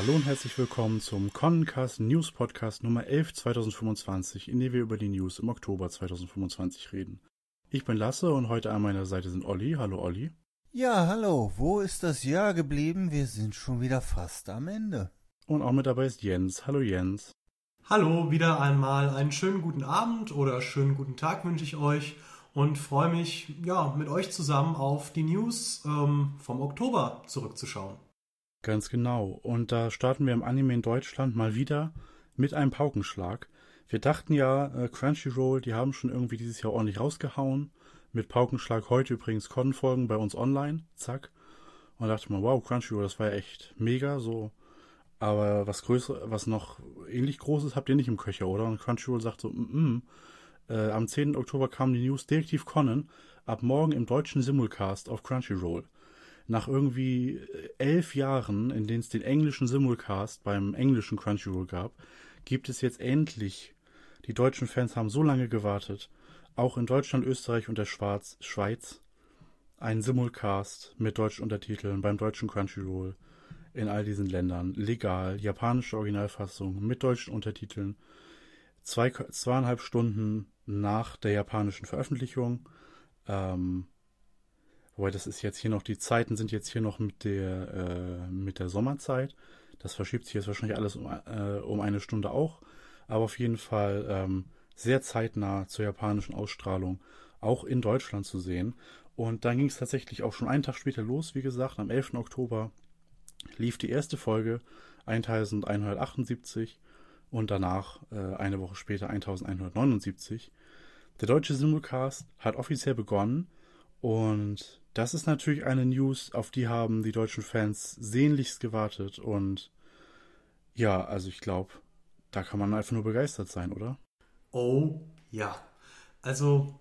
Hallo und herzlich willkommen zum Connencast News Podcast Nummer 11 2025, in dem wir über die News im Oktober 2025 reden. Ich bin Lasse und heute an meiner Seite sind Olli. Hallo Olli. Ja, hallo, wo ist das Jahr geblieben? Wir sind schon wieder fast am Ende. Und auch mit dabei ist Jens. Hallo Jens. Hallo, wieder einmal einen schönen guten Abend oder schönen guten Tag wünsche ich euch und freue mich, mit euch zusammen auf die News vom Oktober zurückzuschauen. Ganz genau. Und da starten wir im Anime in Deutschland mal wieder mit einem Paukenschlag. Wir dachten ja, Crunchyroll, die haben schon irgendwie dieses Jahr ordentlich rausgehauen. Mit Paukenschlag heute übrigens Con-Folgen bei uns online. Zack. Und da dachte man, wow, Crunchyroll, das war ja echt mega so. Aber was noch ähnlich Großes habt ihr nicht im Köcher, oder? Und Crunchyroll sagt so, am 10. Oktober kam die News Detektiv Conan ab morgen im deutschen Simulcast auf Crunchyroll. Nach irgendwie 11 Jahren, in denen es den englischen Simulcast beim englischen Crunchyroll gab, gibt es jetzt endlich, die deutschen Fans haben so lange gewartet, auch in Deutschland, Österreich und der Schweiz, einen Simulcast mit deutschen Untertiteln beim deutschen Crunchyroll in all diesen Ländern. Legal, japanische Originalfassung mit deutschen Untertiteln, 2,5 Stunden nach der japanischen Veröffentlichung. Wobei das ist jetzt hier noch, die Zeiten sind jetzt hier noch mit der Sommerzeit. Das verschiebt sich jetzt wahrscheinlich alles um eine Stunde auch. Aber auf jeden Fall sehr zeitnah zur japanischen Ausstrahlung auch in Deutschland zu sehen. Und dann ging es tatsächlich auch schon einen Tag später los, wie gesagt, am 11. Oktober lief die erste Folge 1178 und danach eine Woche später 1179. Der deutsche Simulcast hat offiziell begonnen und das ist natürlich eine News, auf die haben die deutschen Fans sehnlichst gewartet und ja, also ich glaube, da kann man einfach nur begeistert sein, oder? Oh ja, also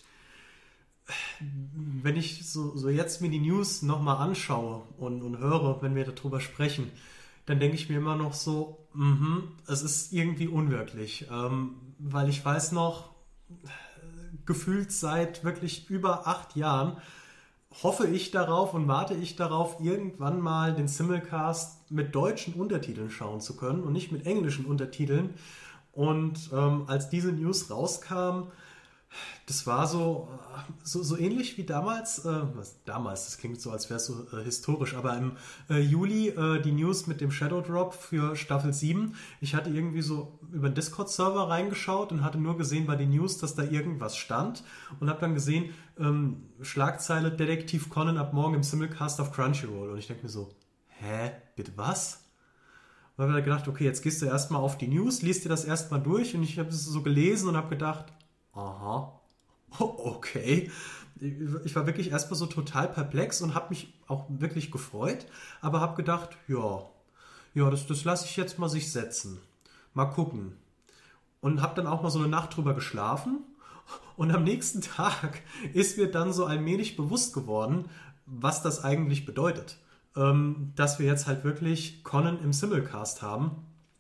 wenn ich so jetzt mir die News nochmal anschaue und höre, wenn wir darüber sprechen, dann denke ich mir immer noch so, es ist irgendwie unwirklich, weil ich weiß noch, gefühlt seit wirklich über 8 Jahren hoffe ich darauf und warte ich darauf, irgendwann mal den Simulcast mit deutschen Untertiteln schauen zu können und nicht mit englischen Untertiteln. Und als diese News rauskam, das war so ähnlich wie damals, das klingt so, als wäre es so historisch, aber im Juli die News mit dem Shadow Drop für Staffel 7. Ich hatte irgendwie so über den Discord-Server reingeschaut und hatte nur gesehen bei den News, dass da irgendwas stand und habe dann gesehen, Schlagzeile Detektiv Conan ab morgen im Simulcast auf Crunchyroll. Und ich denke mir so, bitte was? Und habe dann gedacht, okay, jetzt gehst du erstmal auf die News, liest dir das erstmal durch und ich habe es so gelesen und habe gedacht, aha, okay. Ich war wirklich erstmal so total perplex und habe mich auch wirklich gefreut, aber habe gedacht, das lasse ich jetzt mal sich setzen. Mal gucken. Und habe dann auch mal so eine Nacht drüber geschlafen und am nächsten Tag ist mir dann so allmählich bewusst geworden, was das eigentlich bedeutet. Dass wir jetzt halt wirklich Conan im Simulcast haben.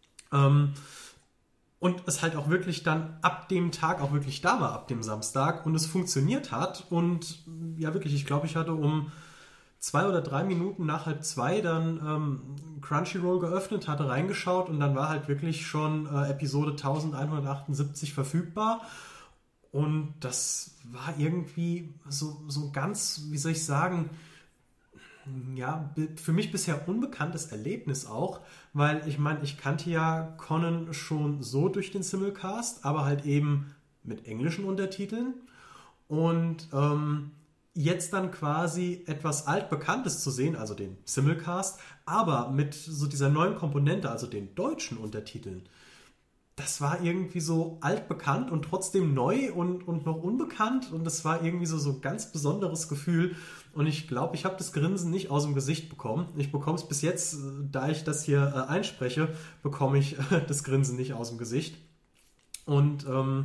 Und es halt auch wirklich dann ab dem Tag auch wirklich da war, ab dem Samstag. Und es funktioniert hat. Und ja, wirklich, ich glaube, ich hatte um 2 oder 3 Minuten nach 1:30 dann Crunchyroll geöffnet, hatte reingeschaut und dann war halt wirklich schon Episode 1178 verfügbar. Und das war irgendwie so ganz, wie soll ich sagen, ja, für mich bisher unbekanntes Erlebnis auch, weil ich meine, ich kannte ja Conan schon so durch den Simulcast, aber halt eben mit englischen Untertiteln und jetzt dann quasi etwas Altbekanntes zu sehen, also den Simulcast, aber mit so dieser neuen Komponente, also den deutschen Untertiteln. Das war irgendwie so altbekannt und trotzdem neu und noch unbekannt und das war irgendwie so ein ganz besonderes Gefühl und ich glaube, ich habe das Grinsen nicht aus dem Gesicht bekommen. Ich bekomme es bis jetzt, da ich das hier einspreche, bekomme ich das Grinsen nicht aus dem Gesicht und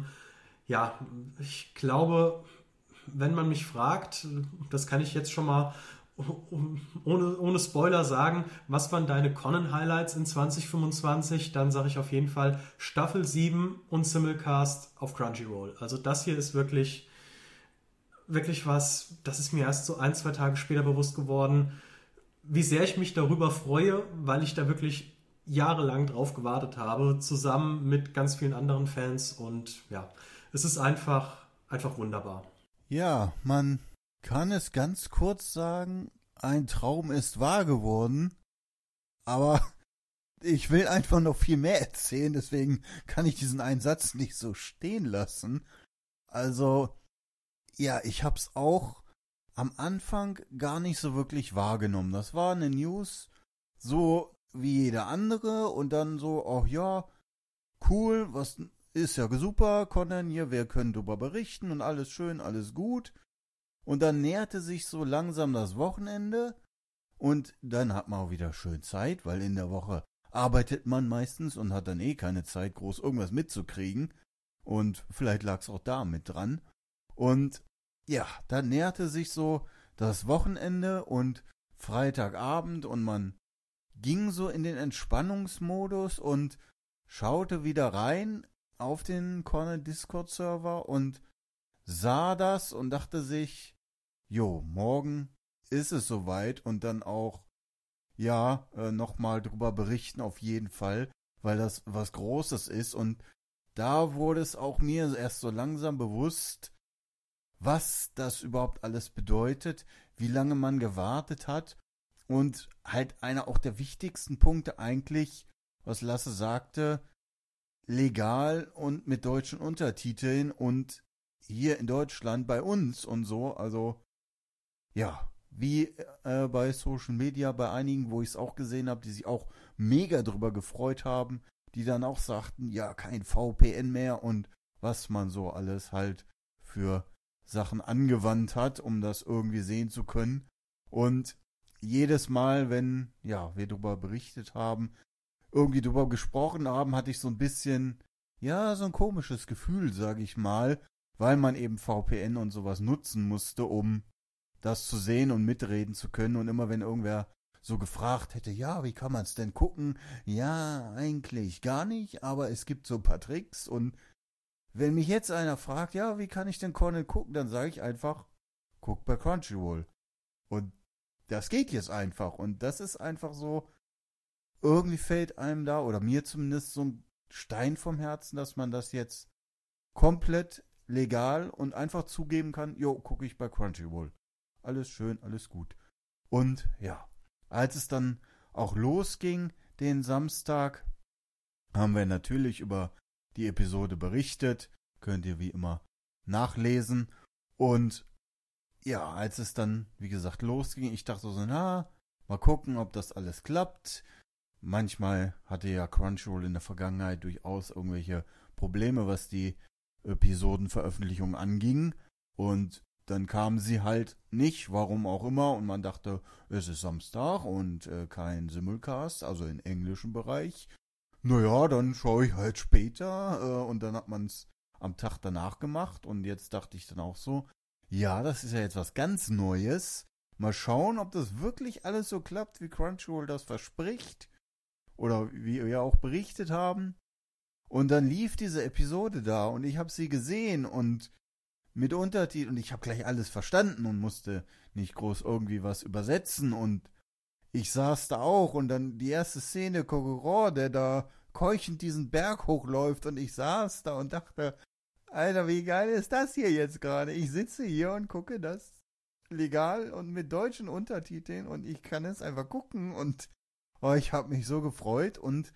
ich glaube, wenn man mich fragt, das kann ich jetzt schon mal ohne Spoiler sagen, was waren deine Conan-Highlights in 2025, dann sage ich auf jeden Fall Staffel 7 und Simulcast auf Crunchyroll. Also das hier ist wirklich was, das ist mir erst so 1, 2 Tage später bewusst geworden, wie sehr ich mich darüber freue, weil ich da wirklich jahrelang drauf gewartet habe, zusammen mit ganz vielen anderen Fans. Und ja, es ist einfach wunderbar. Ja, man kann es ganz kurz sagen, ein Traum ist wahr geworden, aber ich will einfach noch viel mehr erzählen, deswegen kann ich diesen einen Satz nicht so stehen lassen. Also, ja, ich hab's auch am Anfang gar nicht so wirklich wahrgenommen. Das war eine News, so wie jeder andere und dann so, ach ja, cool, was ist ja super, Conan hier, wir können darüber berichten und alles schön, alles gut. Und dann näherte sich so langsam das Wochenende und dann hat man auch wieder schön Zeit, weil in der Woche arbeitet man meistens und hat dann eh keine Zeit, groß irgendwas mitzukriegen. Und vielleicht lag es auch da mit dran. Und ja, dann näherte sich so das Wochenende und Freitagabend und man ging so in den Entspannungsmodus und schaute wieder rein auf den Conan Discord-Server und sah das und dachte sich, jo, morgen ist es soweit und dann auch, ja, nochmal drüber berichten auf jeden Fall, weil das was Großes ist und da wurde es auch mir erst so langsam bewusst, was das überhaupt alles bedeutet, wie lange man gewartet hat und halt einer auch der wichtigsten Punkte eigentlich, was Lasse sagte, legal und mit deutschen Untertiteln und hier in Deutschland bei uns und so, also ja, wie bei Social Media bei einigen, wo ich es auch gesehen habe, die sich auch mega drüber gefreut haben, die dann auch sagten, ja, kein VPN mehr und was man so alles halt für Sachen angewandt hat, um das irgendwie sehen zu können. Und jedes Mal, wenn ja, wir darüber berichtet haben, irgendwie darüber gesprochen haben, hatte ich so ein bisschen, ja, so ein komisches Gefühl, sage ich mal, weil man eben VPN und sowas nutzen musste, um das zu sehen und mitreden zu können. Und immer wenn irgendwer so gefragt hätte, ja, wie kann man es denn gucken? Ja, eigentlich gar nicht, aber es gibt so ein paar Tricks. Und wenn mich jetzt einer fragt, ja, wie kann ich denn Conan gucken, dann sage ich einfach, guck bei Crunchyroll. Und das geht jetzt einfach. Und das ist einfach so, irgendwie fällt einem da, oder mir zumindest, so ein Stein vom Herzen, dass man das jetzt komplett legal und einfach zugeben kann, jo, gucke ich bei Crunchyroll. Alles schön, alles gut. Und ja, als es dann auch losging, den Samstag, haben wir natürlich über die Episode berichtet. Könnt ihr wie immer nachlesen. Und ja, als es dann, wie gesagt, losging, ich dachte so, na, mal gucken, ob das alles klappt. Manchmal hatte ja Crunchyroll in der Vergangenheit durchaus irgendwelche Probleme, was die Episodenveröffentlichung anging. Und dann kamen sie halt nicht, warum auch immer. Und man dachte, es ist Samstag und kein Simulcast, also im englischen Bereich. Naja, dann schaue ich halt später. Und dann hat man es am Tag danach gemacht. Und jetzt dachte ich dann auch so, ja, das ist ja jetzt was ganz Neues. Mal schauen, ob das wirklich alles so klappt, wie Crunchyroll das verspricht. Oder wie wir auch berichtet haben. Und dann lief diese Episode da und ich habe sie gesehen und mit Untertiteln und ich habe gleich alles verstanden und musste nicht groß irgendwie was übersetzen und ich saß da auch und dann die erste Szene, Kogoro, der da keuchend diesen Berg hochläuft und ich saß da und dachte, Alter, wie geil ist das hier jetzt gerade? Ich sitze hier und gucke das legal und mit deutschen Untertiteln und ich kann es einfach gucken und oh, ich habe mich so gefreut und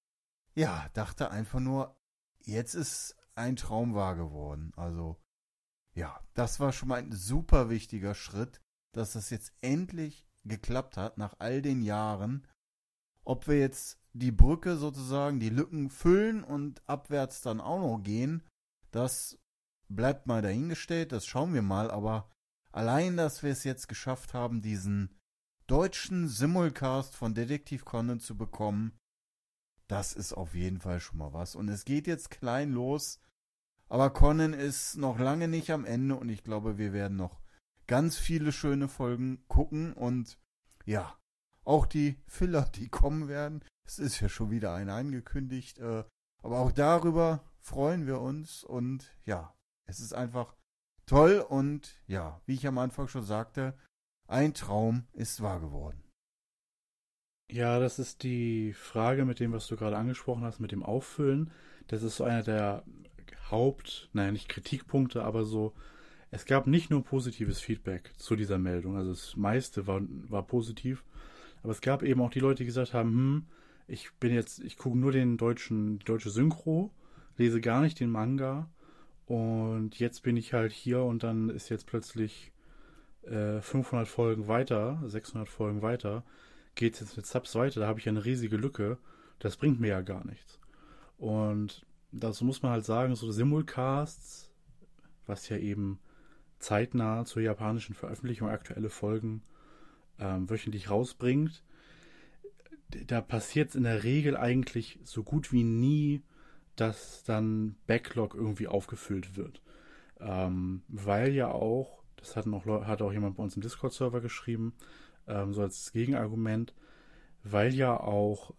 ja, dachte einfach nur, jetzt ist ein Traum wahr geworden. Also ja, das war schon mal ein super wichtiger Schritt, dass das jetzt endlich geklappt hat nach all den Jahren. Ob wir jetzt die Brücke sozusagen, die Lücken füllen und abwärts dann auch noch gehen, das bleibt mal dahingestellt, das schauen wir mal. Aber allein, dass wir es jetzt geschafft haben, diesen deutschen Simulcast von Detektiv Conan zu bekommen, das ist auf jeden Fall schon mal was. Und es geht jetzt klein los, aber Conan ist noch lange nicht am Ende und ich glaube, wir werden noch ganz viele schöne Folgen gucken und ja, auch die Filler, die kommen werden. Es ist ja schon wieder eine angekündigt, aber auch darüber freuen wir uns und ja, es ist einfach toll und ja, wie ich am Anfang schon sagte, ein Traum ist wahr geworden. Ja, das ist die Frage mit dem, was du gerade angesprochen hast, mit dem Auffüllen. Das ist so einer der naja, nicht Kritikpunkte, aber so, es gab nicht nur positives Feedback zu dieser Meldung. Also das meiste war positiv. Aber es gab eben auch die Leute, die gesagt haben, ich gucke nur die deutsche Synchro, lese gar nicht den Manga und jetzt bin ich halt hier und dann ist jetzt plötzlich 500 Folgen weiter, 600 Folgen weiter, geht es jetzt mit Subs weiter, da habe ich ja eine riesige Lücke. Das bringt mir ja gar nichts. Und dazu muss man halt sagen, so Simulcasts, was ja eben zeitnah zur japanischen Veröffentlichung aktuelle Folgen wöchentlich rausbringt, da passiert es in der Regel eigentlich so gut wie nie, dass dann Backlog irgendwie aufgefüllt wird. Weil ja auch, das hat auch jemand bei uns im Discord-Server geschrieben, so als Gegenargument, weil ja auch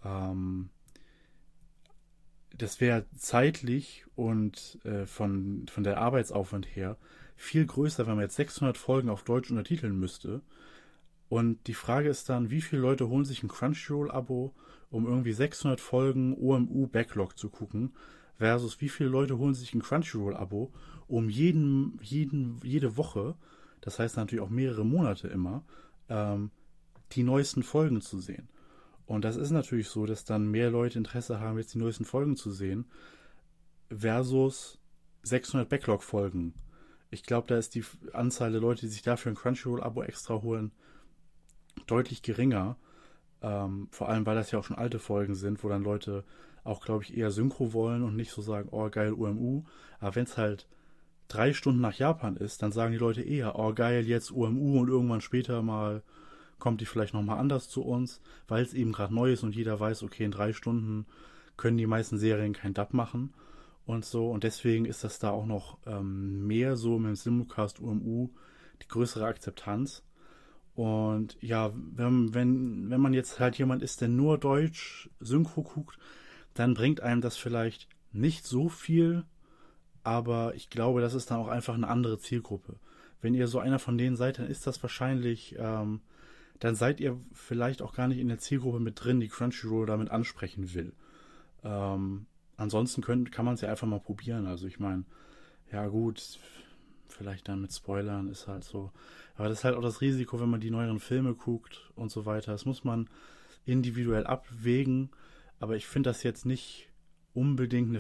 das wäre zeitlich und von der Arbeitsaufwand her viel größer, wenn man jetzt 600 Folgen auf Deutsch untertiteln müsste. Und die Frage ist dann, wie viele Leute holen sich ein Crunchyroll-Abo, um irgendwie 600 Folgen OMU-Backlog zu gucken, versus wie viele Leute holen sich ein Crunchyroll-Abo, um jede Woche, das heißt natürlich auch mehrere Monate immer, die neuesten Folgen zu sehen. Und das ist natürlich so, dass dann mehr Leute Interesse haben, jetzt die neuesten Folgen zu sehen, versus 600 Backlog-Folgen. Ich glaube, da ist die Anzahl der Leute, die sich dafür ein Crunchyroll-Abo extra holen, deutlich geringer. Vor allem, weil das ja auch schon alte Folgen sind, wo dann Leute auch, glaube ich, eher Synchro wollen und nicht so sagen, oh geil, UMU. Aber wenn es halt 3 Stunden nach Japan ist, dann sagen die Leute eher, oh geil, jetzt UMU und irgendwann später mal kommt die vielleicht nochmal anders zu uns, weil es eben gerade neu ist und jeder weiß, okay, in 3 Stunden können die meisten Serien kein Dub machen und so. Und deswegen ist das da auch noch mehr so mit dem Simulcast UMU die größere Akzeptanz. Und ja, wenn man jetzt halt jemand ist, der nur Deutsch Synchro guckt, dann bringt einem das vielleicht nicht so viel, aber ich glaube, das ist dann auch einfach eine andere Zielgruppe. Wenn ihr so einer von denen seid, dann ist das wahrscheinlich, dann seid ihr vielleicht auch gar nicht in der Zielgruppe mit drin, die Crunchyroll damit ansprechen will. Ansonsten kann man es ja einfach mal probieren. Also ich meine, ja gut, vielleicht dann mit Spoilern ist halt so. Aber das ist halt auch das Risiko, wenn man die neueren Filme guckt und so weiter. Das muss man individuell abwägen. Aber ich finde das jetzt nicht unbedingt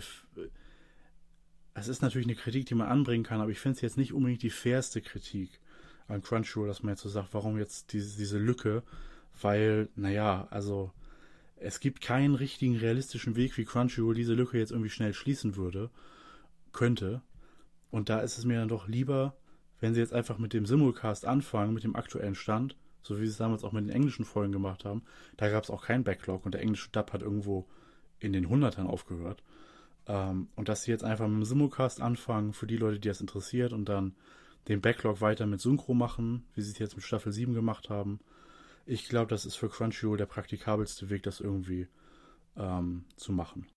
es ist natürlich eine Kritik, die man anbringen kann, aber ich finde es jetzt nicht unbedingt die fairste Kritik an Crunchyroll, dass man jetzt so sagt, warum jetzt diese Lücke? Weil, naja, also es gibt keinen richtigen realistischen Weg, wie Crunchyroll diese Lücke jetzt irgendwie schnell schließen könnte. Und da ist es mir dann doch lieber, wenn sie jetzt einfach mit dem Simulcast anfangen, mit dem aktuellen Stand, so wie sie es damals auch mit den englischen Folgen gemacht haben. Da gab es auch keinen Backlog und der englische Dub hat irgendwo in den Hundertern aufgehört. Und dass sie jetzt einfach mit dem Simulcast anfangen, für die Leute, die das interessiert, und dann den Backlog weiter mit Synchro machen, wie sie es jetzt mit Staffel 7 gemacht haben. Ich glaube, das ist für Crunchyroll der praktikabelste Weg, das irgendwie zu machen.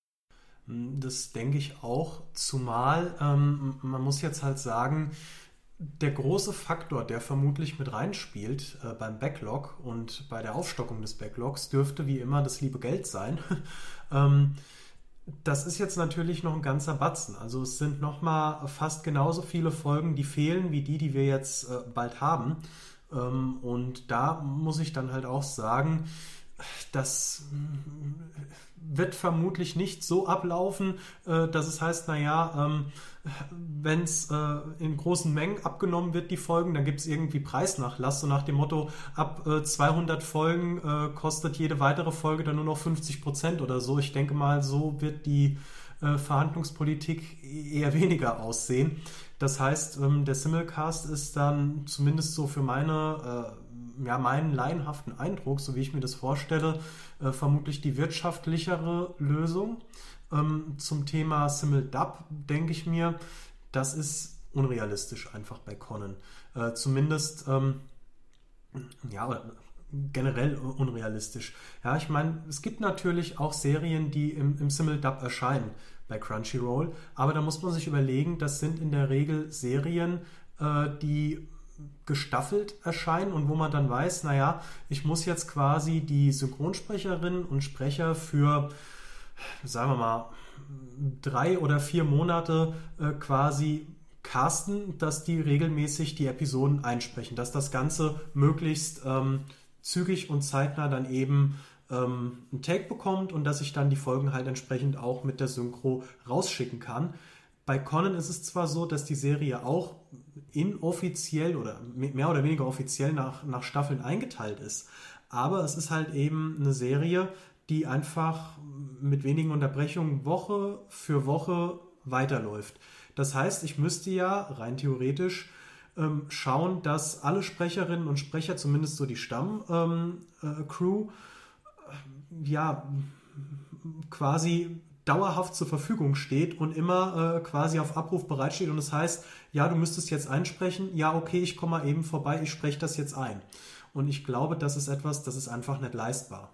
Das denke ich auch, zumal man muss jetzt halt sagen, der große Faktor, der vermutlich mit reinspielt beim Backlog und bei der Aufstockung des Backlogs, dürfte wie immer das liebe Geld sein. Das ist jetzt natürlich noch ein ganzer Batzen. Also es sind nochmal fast genauso viele Folgen, die fehlen, wie die wir jetzt bald haben. Und da muss ich dann halt auch sagen, das wird vermutlich nicht so ablaufen, dass es heißt, naja, wenn es in großen Mengen abgenommen wird, die Folgen, dann gibt es irgendwie Preisnachlass, so nach dem Motto, ab 200 Folgen kostet jede weitere Folge dann nur noch 50% oder so. Ich denke mal, so wird die Verhandlungspolitik eher weniger aussehen. Das heißt, der Simulcast ist dann zumindest so für meinen laienhaften Eindruck, so wie ich mir das vorstelle, vermutlich die wirtschaftlichere Lösung. Zum Thema Simuldub denke ich mir, das ist unrealistisch einfach bei Conan. Zumindest, generell unrealistisch. Ja, ich meine, es gibt natürlich auch Serien, die im Simuldub erscheinen bei Crunchyroll, aber da muss man sich überlegen, das sind in der Regel Serien, die gestaffelt erscheinen und wo man dann weiß, naja, ich muss jetzt quasi die Synchronsprecherinnen und Sprecher für, sagen wir mal, 3 oder 4 Monate quasi casten, dass die regelmäßig die Episoden einsprechen, dass das Ganze möglichst zügig und zeitnah dann eben einen Take bekommt und dass ich dann die Folgen halt entsprechend auch mit der Synchro rausschicken kann. Bei Conan ist es zwar so, dass die Serie auch inoffiziell oder mehr oder weniger offiziell nach Staffeln eingeteilt ist, aber es ist halt eben eine Serie, die einfach mit wenigen Unterbrechungen Woche für Woche weiterläuft. Das heißt, ich müsste ja rein theoretisch schauen, dass alle Sprecherinnen und Sprecher, zumindest so die Stamm-Crew, ja, quasi dauerhaft zur Verfügung steht und immer quasi auf Abruf bereitsteht. Und das heißt, ja, du müsstest jetzt einsprechen, ja, okay, ich komme mal eben vorbei, ich spreche das jetzt ein. Und ich glaube, das ist etwas, das ist einfach nicht leistbar.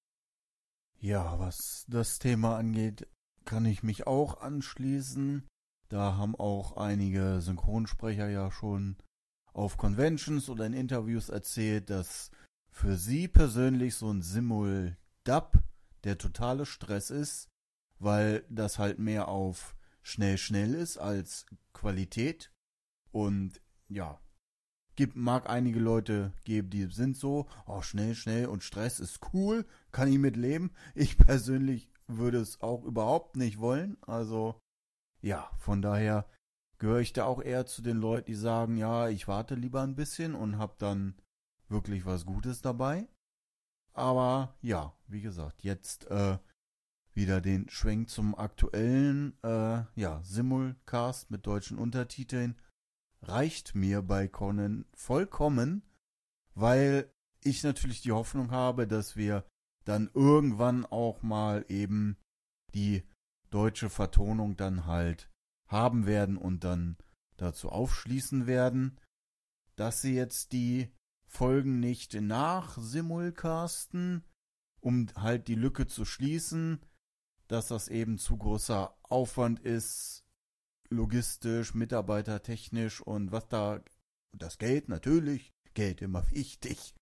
Ja, was das Thema angeht, kann ich mich auch anschließen. Da haben auch einige Synchronsprecher ja schon auf Conventions oder in Interviews erzählt, dass für sie persönlich so ein Simul-Dub der totale Stress ist, weil das halt mehr auf schnell ist als Qualität. Und ja, mag einige Leute geben, die sind so, oh, schnell und Stress ist cool, kann ich mit leben. Ich persönlich würde es auch überhaupt nicht wollen. Also ja, von daher gehöre ich da auch eher zu den Leuten, die sagen, ja, ich warte lieber ein bisschen und habe dann wirklich was Gutes dabei. Aber ja, wie gesagt, jetzt wieder den Schwenk zum aktuellen Simulcast mit deutschen Untertiteln reicht mir bei Conan vollkommen, weil ich natürlich die Hoffnung habe, dass wir dann irgendwann auch mal eben die deutsche Vertonung dann halt haben werden und dann dazu aufschließen werden, dass sie jetzt die Folgen nicht simulcasten, um halt die Lücke zu schließen, dass das eben zu großer Aufwand ist, logistisch, mitarbeitertechnisch und das Geld natürlich, Geld immer wichtig,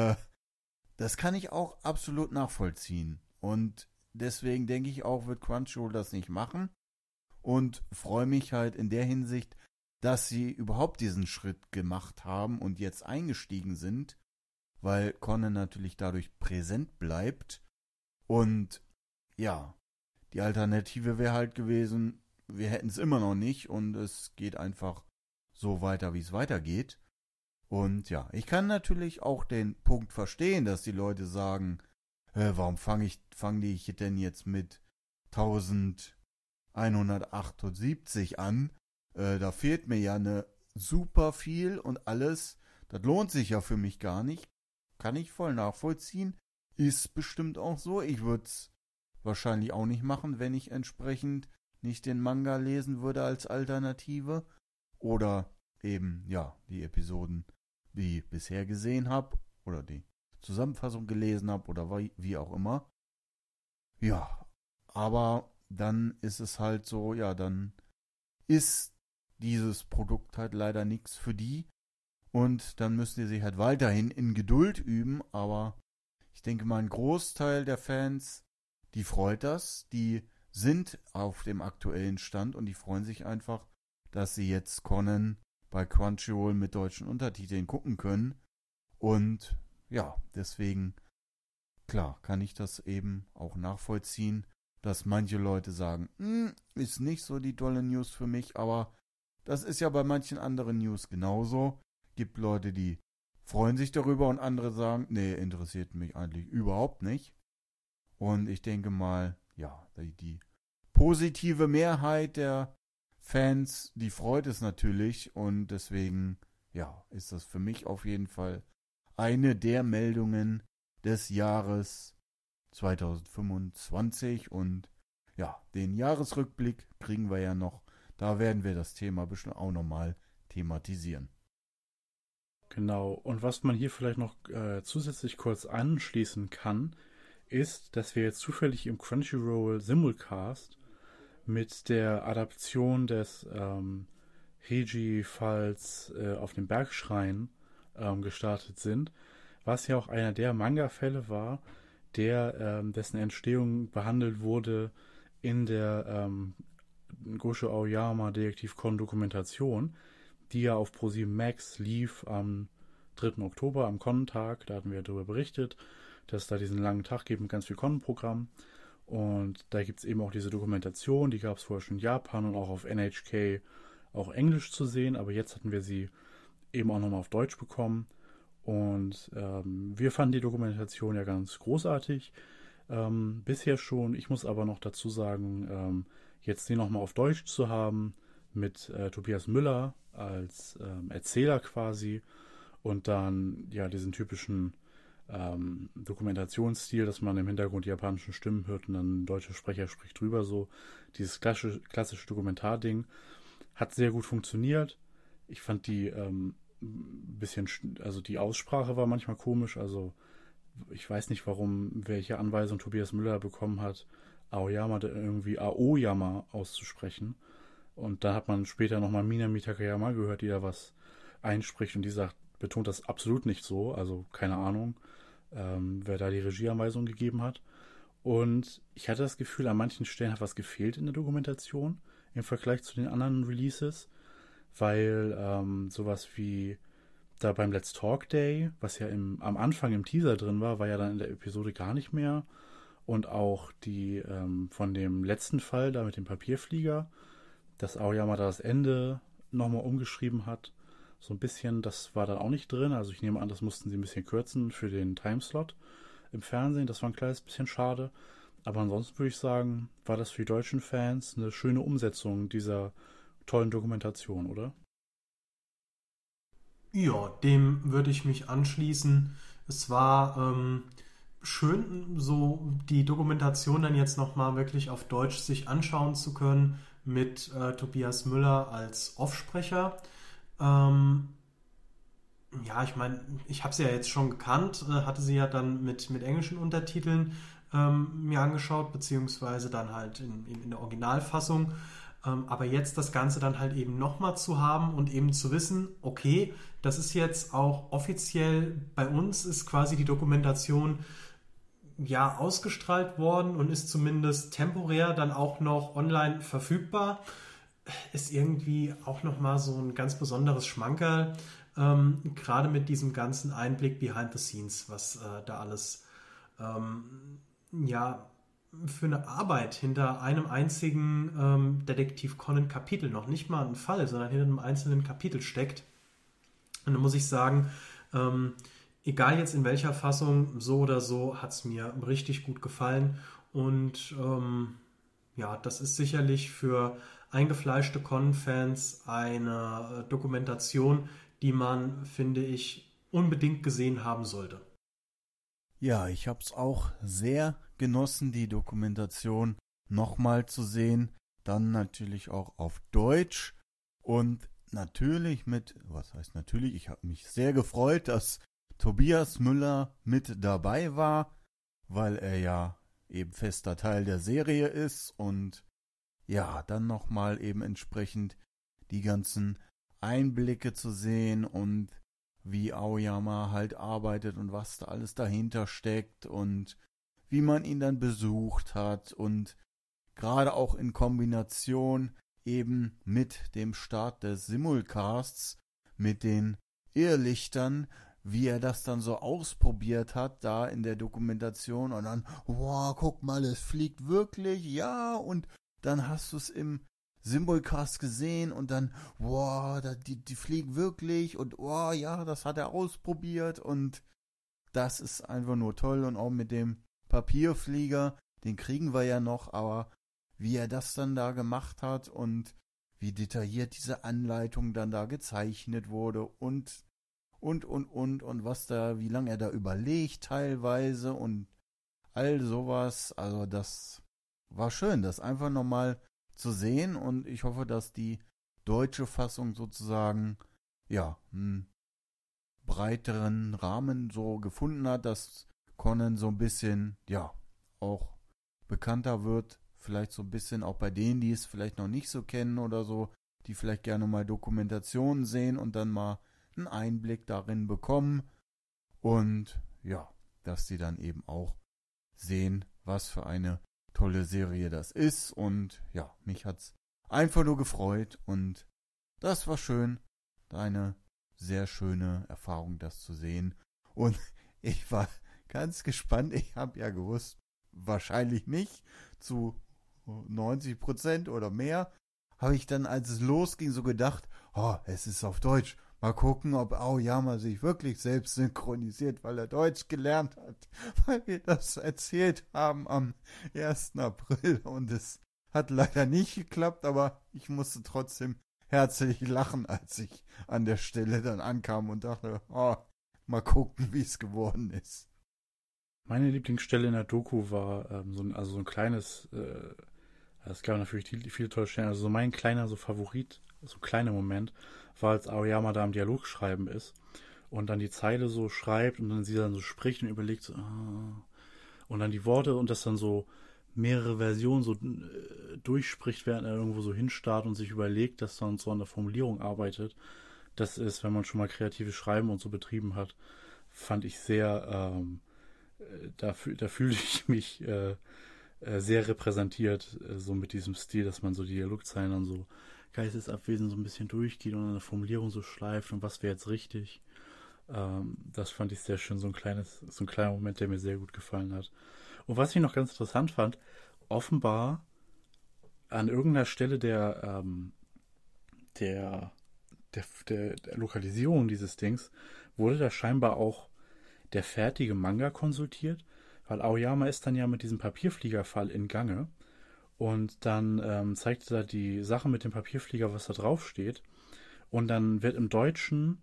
das kann ich auch absolut nachvollziehen. Und deswegen denke ich auch, wird Crunchyroll das nicht machen und freue mich halt in der Hinsicht, dass sie überhaupt diesen Schritt gemacht haben und jetzt eingestiegen sind, weil Conan natürlich dadurch präsent bleibt. Und ja, die Alternative wäre halt gewesen, wir hätten es immer noch nicht und es geht einfach so weiter, wie es weitergeht. Und ja, ich kann natürlich auch den Punkt verstehen, dass die Leute sagen, warum fange ich denn jetzt mit 1178 an? Da fehlt mir ja super viel und alles. Das lohnt sich ja für mich gar nicht. Kann ich voll nachvollziehen. Ist bestimmt auch so. Ich würde es wahrscheinlich auch nicht machen, wenn ich entsprechend nicht den Manga lesen würde als Alternative. Oder eben, ja, die Episoden, die ich bisher gesehen habe. Oder die Zusammenfassung gelesen habe. Oder wie auch immer. Ja, aber dann ist es halt so, ja, dann ist dieses Produkt halt leider nichts für die. Und dann müsst ihr sich halt weiterhin in Geduld üben. Aber ich denke mal, ein Großteil der Fans, die freut das. Die sind auf dem aktuellen Stand und die freuen sich einfach, dass sie jetzt Conan bei Crunchyroll mit deutschen Untertiteln gucken können. Und ja, deswegen, klar, kann ich das eben auch nachvollziehen, dass manche Leute sagen, ist nicht so die tolle News für mich, aber das ist ja bei manchen anderen News genauso. Gibt Leute, die freuen sich darüber und andere sagen, nee, interessiert mich eigentlich überhaupt nicht. Und ich denke mal, ja, die positive Mehrheit der Fans, die freut es natürlich und deswegen, ja, ist das für mich auf jeden Fall eine der Meldungen des Jahres 2025 und ja, den Jahresrückblick kriegen wir ja noch. Da werden wir das Thema bestimmt auch nochmal thematisieren. Genau, und was man hier vielleicht noch zusätzlich kurz anschließen kann, ist, dass wir jetzt zufällig im Crunchyroll Simulcast mit der Adaption des Heiji-Falls auf dem Bergschrein gestartet sind, was ja auch einer der Manga-Fälle war, dessen Entstehung behandelt wurde in der Gosho Aoyama Detektiv Con Dokumentation, die ja auf ProSieben Max lief am 3. Oktober, am Con-Tag. Da hatten wir darüber berichtet, dass es da diesen langen Tag gibt mit ganz viel Con-Programm. Und da gibt es eben auch diese Dokumentation, die gab es vorher schon in Japan und auch auf NHK auch Englisch zu sehen, aber jetzt hatten wir sie eben auch nochmal auf Deutsch bekommen. Und wir fanden die Dokumentation ja ganz großartig. Bisher schon. Ich muss aber noch dazu sagen, jetzt die nochmal auf Deutsch zu haben, mit Tobias Müller als Erzähler quasi und dann ja diesen typischen Dokumentationsstil, dass man im Hintergrund die japanischen Stimmen hört und dann ein deutscher Sprecher spricht drüber, so dieses klassische Dokumentarding hat sehr gut funktioniert. Ich fand die bisschen, also die Aussprache war manchmal komisch, also ich weiß nicht, welche Anweisung Tobias Müller bekommen hat, Aoyama irgendwie Aoyama auszusprechen. Und da hat man später nochmal Minami Takayama gehört, die da was einspricht und die betont das absolut nicht so, also keine Ahnung, wer da die Regieanweisung gegeben hat. Und ich hatte das Gefühl, an manchen Stellen hat was gefehlt in der Dokumentation im Vergleich zu den anderen Releases, weil sowas wie da beim Let's Talk Day, was ja am Anfang im Teaser drin war ja dann in der Episode gar nicht mehr. Und auch die von dem letzten Fall da mit dem Papierflieger, dass Aoyama da das Ende nochmal umgeschrieben hat, so ein bisschen, das war dann auch nicht drin. Also ich nehme an, das mussten sie ein bisschen kürzen für den Timeslot im Fernsehen. Das war ein kleines bisschen schade. Aber ansonsten würde ich sagen, war das für die deutschen Fans eine schöne Umsetzung dieser tollen Dokumentation, oder? Ja, dem würde ich mich anschließen. Es war schön, so die Dokumentation dann jetzt nochmal wirklich auf Deutsch sich anschauen zu können mit Tobias Müller als Offsprecher. Ja, ich meine, ich habe sie ja jetzt schon gekannt, hatte sie ja dann mit englischen Untertiteln mir angeschaut, beziehungsweise dann halt in der Originalfassung. Aber jetzt das Ganze dann halt eben nochmal zu haben und eben zu wissen, okay, das ist jetzt auch offiziell, bei uns ist quasi die Dokumentation ja ausgestrahlt worden und ist zumindest temporär dann auch noch online verfügbar, ist irgendwie auch nochmal so ein ganz besonderes Schmankerl, gerade mit diesem ganzen Einblick behind the scenes, was da alles ja für eine Arbeit hinter einem einzigen Detektiv Conan Kapitel, noch nicht mal ein Fall, sondern hinter einem einzelnen Kapitel steckt. Und da muss ich sagen, egal jetzt in welcher Fassung, so oder so, hat es mir richtig gut gefallen. Und ja, das ist sicherlich für eingefleischte Conan-Fans eine Dokumentation, die man, finde ich, unbedingt gesehen haben sollte. Ja, ich habe es auch sehr genossen, die Dokumentation nochmal zu sehen. Dann natürlich auch auf Deutsch und natürlich was heißt natürlich, ich habe mich sehr gefreut, dass Tobias Müller mit dabei war, weil er ja eben fester Teil der Serie ist und ja, dann nochmal eben entsprechend die ganzen Einblicke zu sehen und wie Aoyama halt arbeitet und was da alles dahinter steckt und wie man ihn dann besucht hat und gerade auch in Kombination eben mit dem Start des Simulcasts, mit den Irrlichtern, wie er das dann so ausprobiert hat, da in der Dokumentation und dann, wow, guck mal, es fliegt wirklich, ja, und dann hast du es im Simulcast gesehen und dann, wow, die fliegen wirklich und wow, ja, das hat er ausprobiert und das ist einfach nur toll und auch mit dem Papierflieger, den kriegen wir ja noch, aber wie er das dann da gemacht hat und wie detailliert diese Anleitung dann da gezeichnet wurde und was da, wie lange er da überlegt teilweise und all sowas, also das war schön, das einfach nochmal zu sehen und ich hoffe, dass die deutsche Fassung sozusagen, ja, einen breiteren Rahmen so gefunden hat, dass Conan so ein bisschen, ja, auch bekannter wird, vielleicht so ein bisschen auch bei denen, die es vielleicht noch nicht so kennen oder so, die vielleicht gerne mal Dokumentationen sehen und dann mal einen Einblick darin bekommen. Und ja, dass sie dann eben auch sehen, was für eine tolle Serie das ist. Und ja, mich hat's einfach nur gefreut und das war schön. Eine sehr schöne Erfahrung, das zu sehen. Und ich war ganz gespannt. Ich habe ja gewusst, wahrscheinlich nicht, zu 90% oder mehr, habe ich dann, als es losging, so gedacht, oh, es ist auf Deutsch. Mal gucken, ob Aoyama sich wirklich selbst synchronisiert, weil er Deutsch gelernt hat, weil wir das erzählt haben am 1. April und es hat leider nicht geklappt, aber ich musste trotzdem herzlich lachen, als ich an der Stelle dann ankam und dachte, oh, mal gucken, wie es geworden ist. Meine Lieblingsstelle in der Doku war so ein kleines, es gab natürlich viele tolle Stellen, also so mein kleiner so Favorit, so ein kleiner Moment, war, als Aoyama da am Dialog schreiben ist und dann die Zeile so schreibt und dann sie dann so spricht und überlegt so, und dann die Worte und das dann so mehrere Versionen so durchspricht, während er irgendwo so hinstarrt und sich überlegt, dass er so an der Formulierung arbeitet. Das ist, wenn man schon mal kreatives Schreiben und so betrieben hat, fand ich sehr, da fühle ich mich sehr repräsentiert, so mit diesem Stil, dass man so die Dialogzeilen dann so geistesabwesend so ein bisschen durchgeht und an der Formulierung so schleift und was wäre jetzt richtig. Das fand ich sehr schön, so ein kleiner Moment, der mir sehr gut gefallen hat. Und was ich noch ganz interessant fand, offenbar an irgendeiner Stelle der Lokalisierung dieses Dings wurde da scheinbar auch der fertige Manga konsultiert, weil Aoyama ist dann ja mit diesem Papierfliegerfall in Gange und dann zeigt er da die Sache mit dem Papierflieger, was da drauf steht und dann wird im deutschen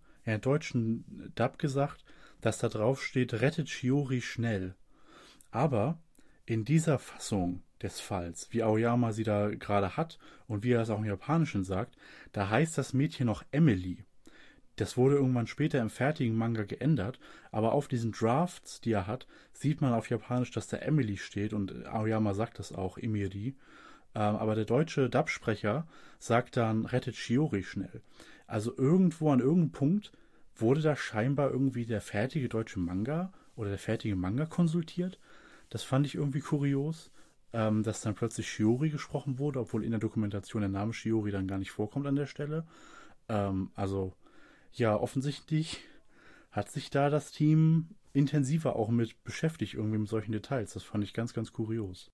Dub gesagt, dass da drauf steht, rettet Shiori schnell. Aber in dieser Fassung des Falls, wie Aoyama sie da gerade hat und wie er es auch im Japanischen sagt, da heißt das Mädchen noch Emily. Das wurde irgendwann später im fertigen Manga geändert, aber auf diesen Drafts, die er hat, sieht man auf Japanisch, dass da Emily steht und Aoyama sagt das auch, Emiri. Aber der deutsche Dubsprecher sagt dann, rettet Shiori schnell. Also irgendwo an irgendeinem Punkt wurde da scheinbar irgendwie der fertige deutsche Manga oder der fertige Manga konsultiert. Das fand ich irgendwie kurios, dass dann plötzlich Shiori gesprochen wurde, obwohl in der Dokumentation der Name Shiori dann gar nicht vorkommt an der Stelle. Also ja, offensichtlich hat sich da das Team intensiver auch mit beschäftigt, irgendwie mit solchen Details. Das fand ich ganz, ganz kurios.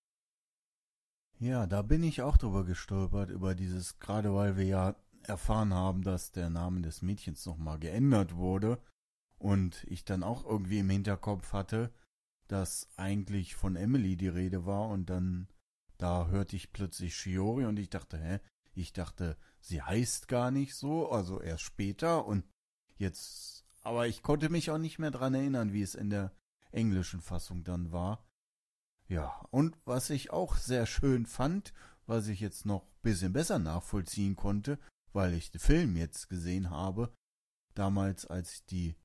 Ja, da bin ich auch drüber gestolpert, über dieses, gerade weil wir ja erfahren haben, dass der Name des Mädchens nochmal geändert wurde und ich dann auch irgendwie im Hinterkopf hatte, dass eigentlich von Emily die Rede war und dann da hörte ich plötzlich Shiori und ich dachte, Ich dachte, sie heißt gar nicht so, also erst später und jetzt, aber ich konnte mich auch nicht mehr dran erinnern, wie es in der englischen Fassung dann war. Ja, und was ich auch sehr schön fand, was ich jetzt noch ein bisschen besser nachvollziehen konnte, weil ich den Film jetzt gesehen habe, damals als ich die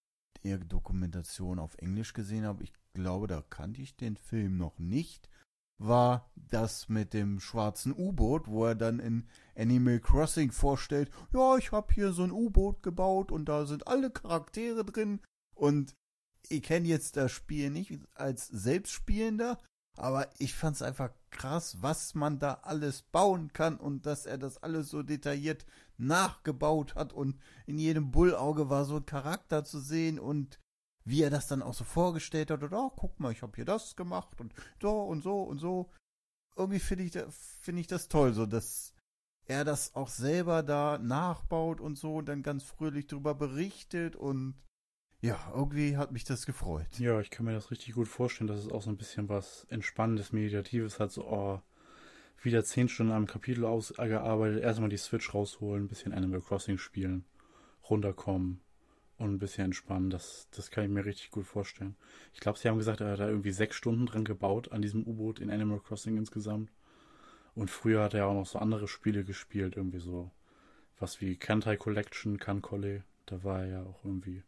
Dokumentation auf Englisch gesehen habe, ich glaube, da kannte ich den Film noch nicht, war das mit dem schwarzen U-Boot, wo er dann in Animal Crossing vorstellt, ja, ich habe hier so ein U-Boot gebaut und da sind alle Charaktere drin und ich kenne jetzt das Spiel nicht als Selbstspielender, aber ich fand es einfach krass, was man da alles bauen kann und dass er das alles so detailliert nachgebaut hat und in jedem Bullauge war so ein Charakter zu sehen und wie er das dann auch so vorgestellt hat und guck mal, ich habe hier das gemacht und so und so und so. Irgendwie finde ich das toll, so dass er das auch selber da nachbaut und so und dann ganz fröhlich darüber berichtet und ja, irgendwie hat mich das gefreut. Ja, ich kann mir das richtig gut vorstellen, dass es auch so ein bisschen was Entspannendes, Meditatives hat, so, wieder 10 Stunden am Kapitel ausgearbeitet, erstmal die Switch rausholen, ein bisschen Animal Crossing spielen, runterkommen und ein bisschen entspannen. Das kann ich mir richtig gut vorstellen. Ich glaube, sie haben gesagt, er hat da irgendwie 6 Stunden dran gebaut, an diesem U-Boot in Animal Crossing insgesamt. Und früher hat er auch noch so andere Spiele gespielt, irgendwie so was wie Kantai Collection, Kankolle. Da war er ja auch irgendwie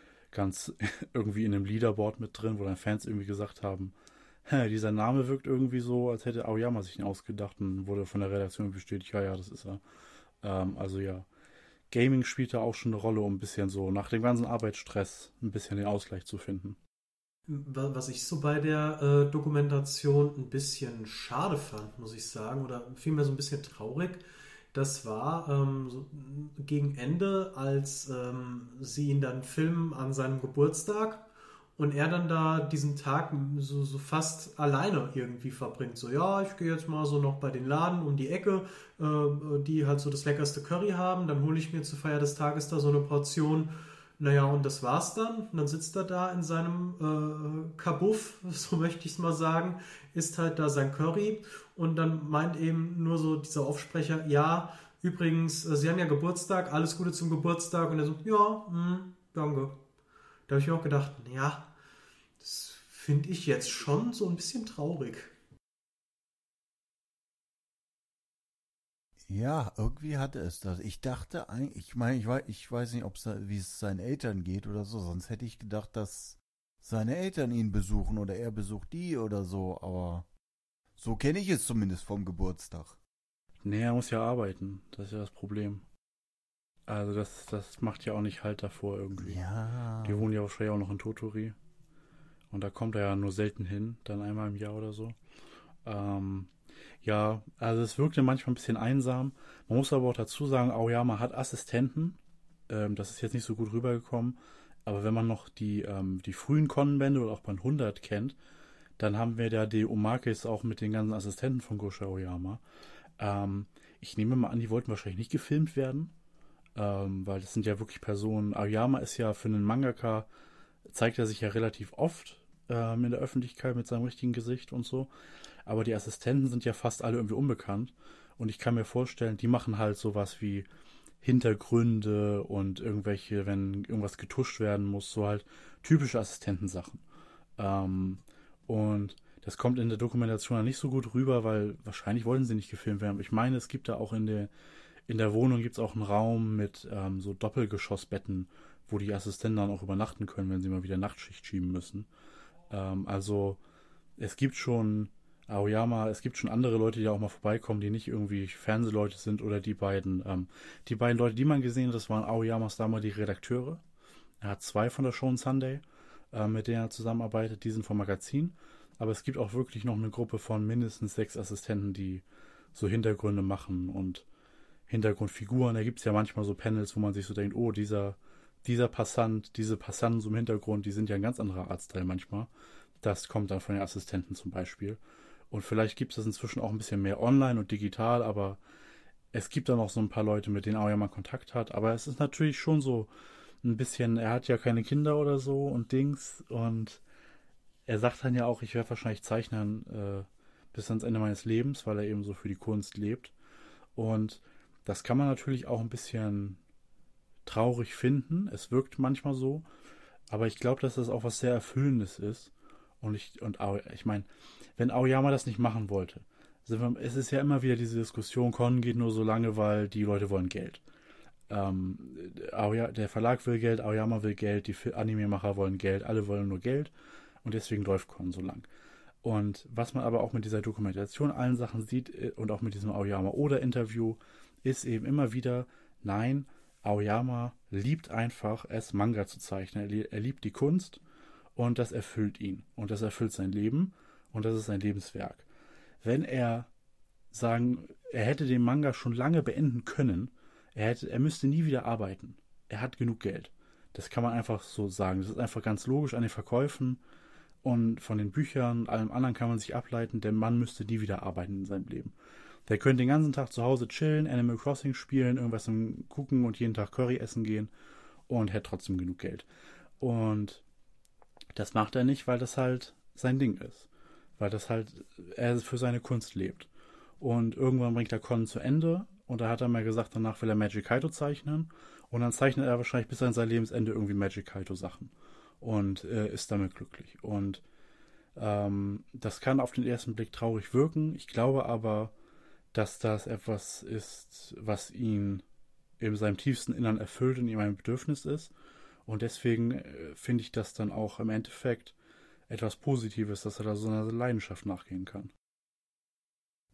ganz irgendwie in einem Leaderboard mit drin, wo dann Fans irgendwie gesagt haben, dieser Name wirkt irgendwie so, als hätte Aoyama sich ihn ausgedacht und wurde von der Redaktion bestätigt, ja, das ist er. Also ja, Gaming spielt da auch schon eine Rolle, um ein bisschen so nach dem ganzen Arbeitsstress ein bisschen den Ausgleich zu finden. Was ich so bei der Dokumentation ein bisschen schade fand, muss ich sagen, oder vielmehr so ein bisschen traurig, das war so gegen Ende, als sie ihn dann filmen an seinem Geburtstag und er dann da diesen Tag so fast alleine irgendwie verbringt. So, ja, ich gehe jetzt mal so noch bei den Laden um die Ecke, die halt so das leckerste Curry haben, dann hole ich mir zur Feier des Tages da so eine Portion. Naja, und das war's dann. Und dann sitzt er da in seinem Kabuff, so möchte ich es mal sagen, isst halt da sein Curry und dann meint eben nur so dieser Aufsprecher, ja, übrigens, Sie haben ja Geburtstag, alles Gute zum Geburtstag. Und er so, ja, danke. Da habe ich mir auch gedacht, ja, das finde ich jetzt schon so ein bisschen traurig. Ja, irgendwie hatte es das. Ich dachte eigentlich, ich weiß nicht, wie es seinen Eltern geht oder so, sonst hätte ich gedacht, dass seine Eltern ihn besuchen oder er besucht die oder so, aber so kenne ich es zumindest vom Geburtstag. Nee, er muss ja arbeiten. Das ist ja das Problem. Also das macht ja auch nicht Halt davor irgendwie. Ja. Die wohnen ja wahrscheinlich auch noch in Tottori. Und da kommt er ja nur selten hin, dann einmal im Jahr oder so. Ähm, ja, also es wirkte manchmal ein bisschen einsam. Man muss aber auch dazu sagen, Aoyama hat Assistenten. Das ist jetzt nicht so gut rübergekommen. Aber wenn man noch die frühen Konbände oder auch Band 100 kennt, dann haben wir da die Omakis auch mit den ganzen Assistenten von Gosho Aoyama. Ähm, Ich nehme mal an, die wollten wahrscheinlich nicht gefilmt werden, weil das sind ja wirklich Personen. Aoyama ist ja für einen Mangaka, zeigt er sich ja relativ oft in der Öffentlichkeit mit seinem richtigen Gesicht und so. Aber die Assistenten sind ja fast alle irgendwie unbekannt. Und ich kann mir vorstellen, die machen halt sowas wie Hintergründe und irgendwelche, wenn irgendwas getuscht werden muss, so halt typische Assistentensachen. Ähm, und das kommt in der Dokumentation nicht so gut rüber, weil wahrscheinlich wollten sie nicht gefilmt werden. Ich meine, es gibt da auch in der Wohnung gibt es auch einen Raum mit so Doppelgeschossbetten, wo die Assistenten dann auch übernachten können, wenn sie mal wieder Nachtschicht schieben müssen. Also es gibt schon Aoyama, es gibt schon andere Leute, die da auch mal vorbeikommen, die nicht irgendwie Fernsehleute sind oder die beiden. Die beiden Leute, die man gesehen hat, das waren Aoyamas damalige Redakteure. Er hat zwei von der Shonen Sunday, mit denen er zusammenarbeitet, die sind vom Magazin. Aber es gibt auch wirklich noch eine Gruppe von mindestens 6 Assistenten, die so Hintergründe machen und Hintergrundfiguren. Da gibt es ja manchmal so Panels, wo man sich so denkt, oh, dieser Passant, diese Passanten so im Hintergrund, die sind ja ein ganz anderer Artstyle manchmal. Das kommt dann von den Assistenten zum Beispiel. Und vielleicht gibt es das inzwischen auch ein bisschen mehr online und digital, aber es gibt da noch so ein paar Leute, mit denen Aoyama Kontakt hat. Aber es ist natürlich schon so ein bisschen, er hat ja keine Kinder oder so und Dings. Und er sagt dann ja auch, ich werde wahrscheinlich zeichnen bis ans Ende meines Lebens, weil er eben so für die Kunst lebt. Und das kann man natürlich auch ein bisschen traurig finden. Es wirkt manchmal so. Aber ich glaube, dass das auch was sehr Erfüllendes ist. Ich meine, wenn Aoyama das nicht machen wollte, es ist ja immer wieder diese Diskussion, Con geht nur so lange, weil die Leute wollen Geld. Der Verlag will Geld, Aoyama will Geld, die Anime-Macher wollen Geld, alle wollen nur Geld und deswegen läuft Con so lang. Und was man aber auch mit dieser Dokumentation allen Sachen sieht und auch mit diesem Aoyama Oda-Interview, ist eben immer wieder, nein, Aoyama liebt einfach es, Manga zu zeichnen. Er liebt die Kunst und das erfüllt ihn. Und das erfüllt sein Leben und das ist sein Lebenswerk. Wenn er er hätte den Manga schon lange beenden können, er müsste nie wieder arbeiten. Er hat genug Geld. Das kann man einfach so sagen. Das ist einfach ganz logisch an den Verkäufen und von den Büchern und allem anderen kann man sich ableiten, der Mann müsste nie wieder arbeiten in seinem Leben. Der könnte den ganzen Tag zu Hause chillen, Animal Crossing spielen, irgendwas gucken und jeden Tag Curry essen gehen und hätte trotzdem genug Geld. Und das macht er nicht, weil das halt sein Ding ist. Weil das halt, er für seine Kunst lebt. Und irgendwann bringt er Con zu Ende und da hat er mal gesagt, danach will er Magic Kaito zeichnen und dann zeichnet er wahrscheinlich bis an sein Lebensende irgendwie Magic Kaito Sachen und ist damit glücklich. Und das kann auf den ersten Blick traurig wirken. Ich glaube aber, dass das etwas ist, was ihn in seinem tiefsten Innern erfüllt und ihm ein Bedürfnis ist. Und deswegen finde ich das dann auch im Endeffekt etwas Positives, dass er da so einer Leidenschaft nachgehen kann.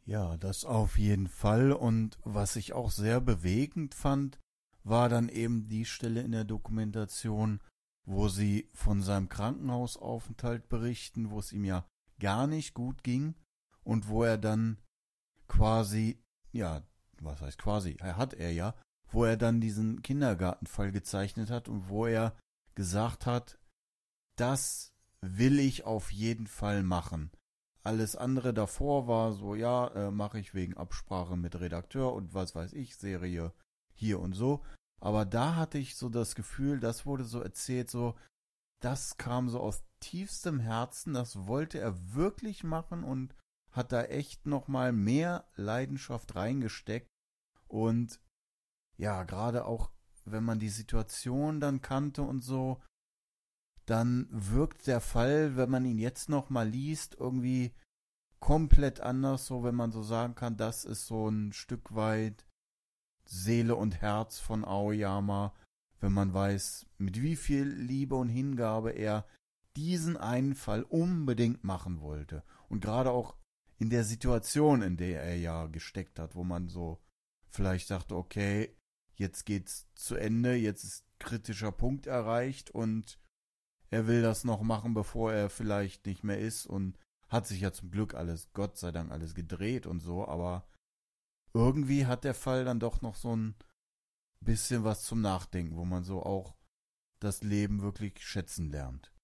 Ja, das auf jeden Fall. Und was ich auch sehr bewegend fand, war dann eben die Stelle in der Dokumentation, wo sie von seinem Krankenhausaufenthalt berichten, wo es ihm ja gar nicht gut ging und wo er dann quasi, ja, was heißt quasi, hat er ja, wo er dann diesen Kindergartenfall gezeichnet hat und wo er gesagt hat, das will ich auf jeden Fall machen. Alles andere davor war so, ja, mache ich wegen Absprache mit Redakteur und was weiß ich, Serie hier und so. Aber da hatte ich so das Gefühl, das wurde so erzählt, so, das kam so aus tiefstem Herzen, das wollte er wirklich machen und hat da echt nochmal mehr Leidenschaft reingesteckt. Und ja, gerade auch, wenn man die Situation dann kannte und so, dann wirkt der Fall, wenn man ihn jetzt nochmal liest, irgendwie komplett anders, so wenn man so sagen kann, das ist so ein Stück weit Seele und Herz von Aoyama, wenn man weiß, mit wie viel Liebe und Hingabe er diesen einen Fall unbedingt machen wollte. Und gerade auch in der Situation, in der er ja gesteckt hat, wo man so vielleicht dachte, okay, jetzt geht's zu Ende, jetzt ist kritischer Punkt erreicht und er will das noch machen, bevor er vielleicht nicht mehr ist und hat sich ja zum Glück alles, Gott sei Dank, alles gedreht und so, aber irgendwie hat der Fall dann doch noch so ein bisschen was zum Nachdenken, wo man so auch das Leben wirklich schätzen lernt.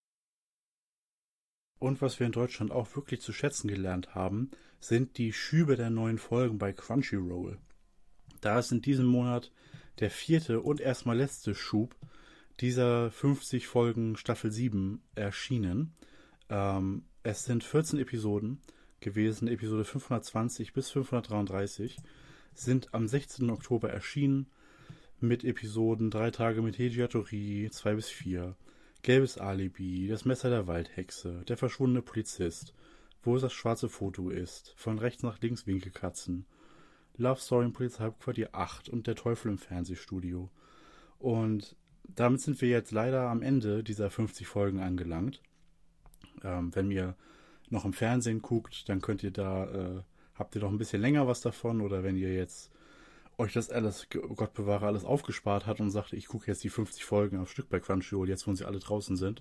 Und was wir in Deutschland auch wirklich zu schätzen gelernt haben, sind die Schübe der neuen Folgen bei Crunchyroll. Da ist in diesem Monat der 4. und erstmal letzte Schub dieser 50 Folgen Staffel 7 erschienen. Es sind 14 Episoden gewesen, Episode 520 bis 533, sind am 16. Oktober erschienen mit Episoden 3 Tage mit Hejiatori 2 bis 4, Gelbes Alibi, Das Messer der Waldhexe, Der verschwundene Polizist, Wo das schwarze Foto ist, Von rechts nach links Winkelkatzen, Love Story im Polizeihauptquartier 8 und Der Teufel im Fernsehstudio. Und damit sind wir jetzt leider am Ende dieser 50 Folgen angelangt. Wenn ihr noch im Fernsehen guckt, dann könnt ihr da, habt ihr noch ein bisschen länger was davon. Oder wenn ihr jetzt euch das alles, Gott bewahre, alles aufgespart hat und sagt, ich gucke jetzt die 50 Folgen am Stück bei Crunchyroll, jetzt wo sie alle draußen sind.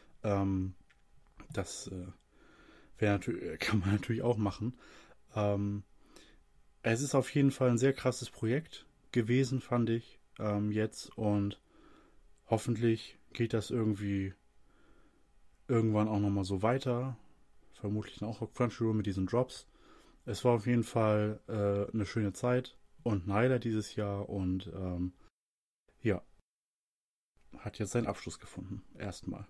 Das kann man natürlich auch machen. Es ist auf jeden Fall ein sehr krasses Projekt gewesen, fand ich, jetzt. Und hoffentlich geht das irgendwann auch nochmal so weiter. Vermutlich dann auch auf Crunchyroll mit diesen Drops. Es war auf jeden Fall eine schöne Zeit und ein Highlight dieses Jahr. Und ja, hat jetzt seinen Abschluss gefunden. Erstmal.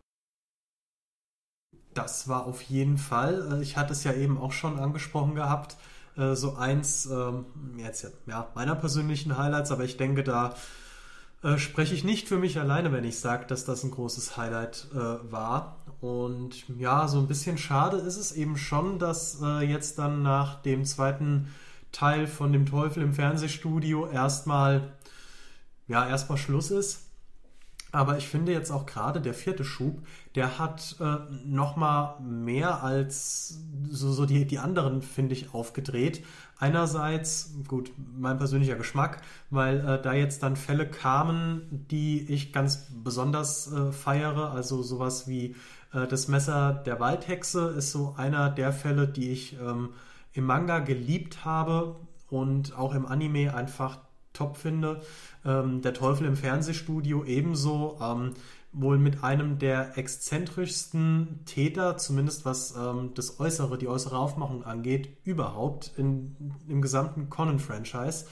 Das war auf jeden Fall. Ich hatte es ja eben auch schon angesprochen gehabt. So eins meiner persönlichen Highlights, aber ich denke, da spreche ich nicht für mich alleine, wenn ich sage, dass das ein großes Highlight war. Und ja, so ein bisschen schade ist es eben schon, dass jetzt dann nach dem zweiten Teil von dem Teufel im Fernsehstudio erstmal Schluss ist. Aber ich finde jetzt auch gerade der 4. Schub, der hat nochmal mehr als so die anderen, finde ich, aufgedreht. Einerseits, gut, mein persönlicher Geschmack, weil da jetzt dann Fälle kamen, die ich ganz besonders feiere. Also sowas wie das Messer der Waldhexe ist so einer der Fälle, die ich im Manga geliebt habe und auch im Anime einfach top finde. Der Teufel im Fernsehstudio ebenso, wohl mit einem der exzentrischsten Täter, zumindest was die äußere Aufmachung angeht, überhaupt im gesamten Conan-Franchise.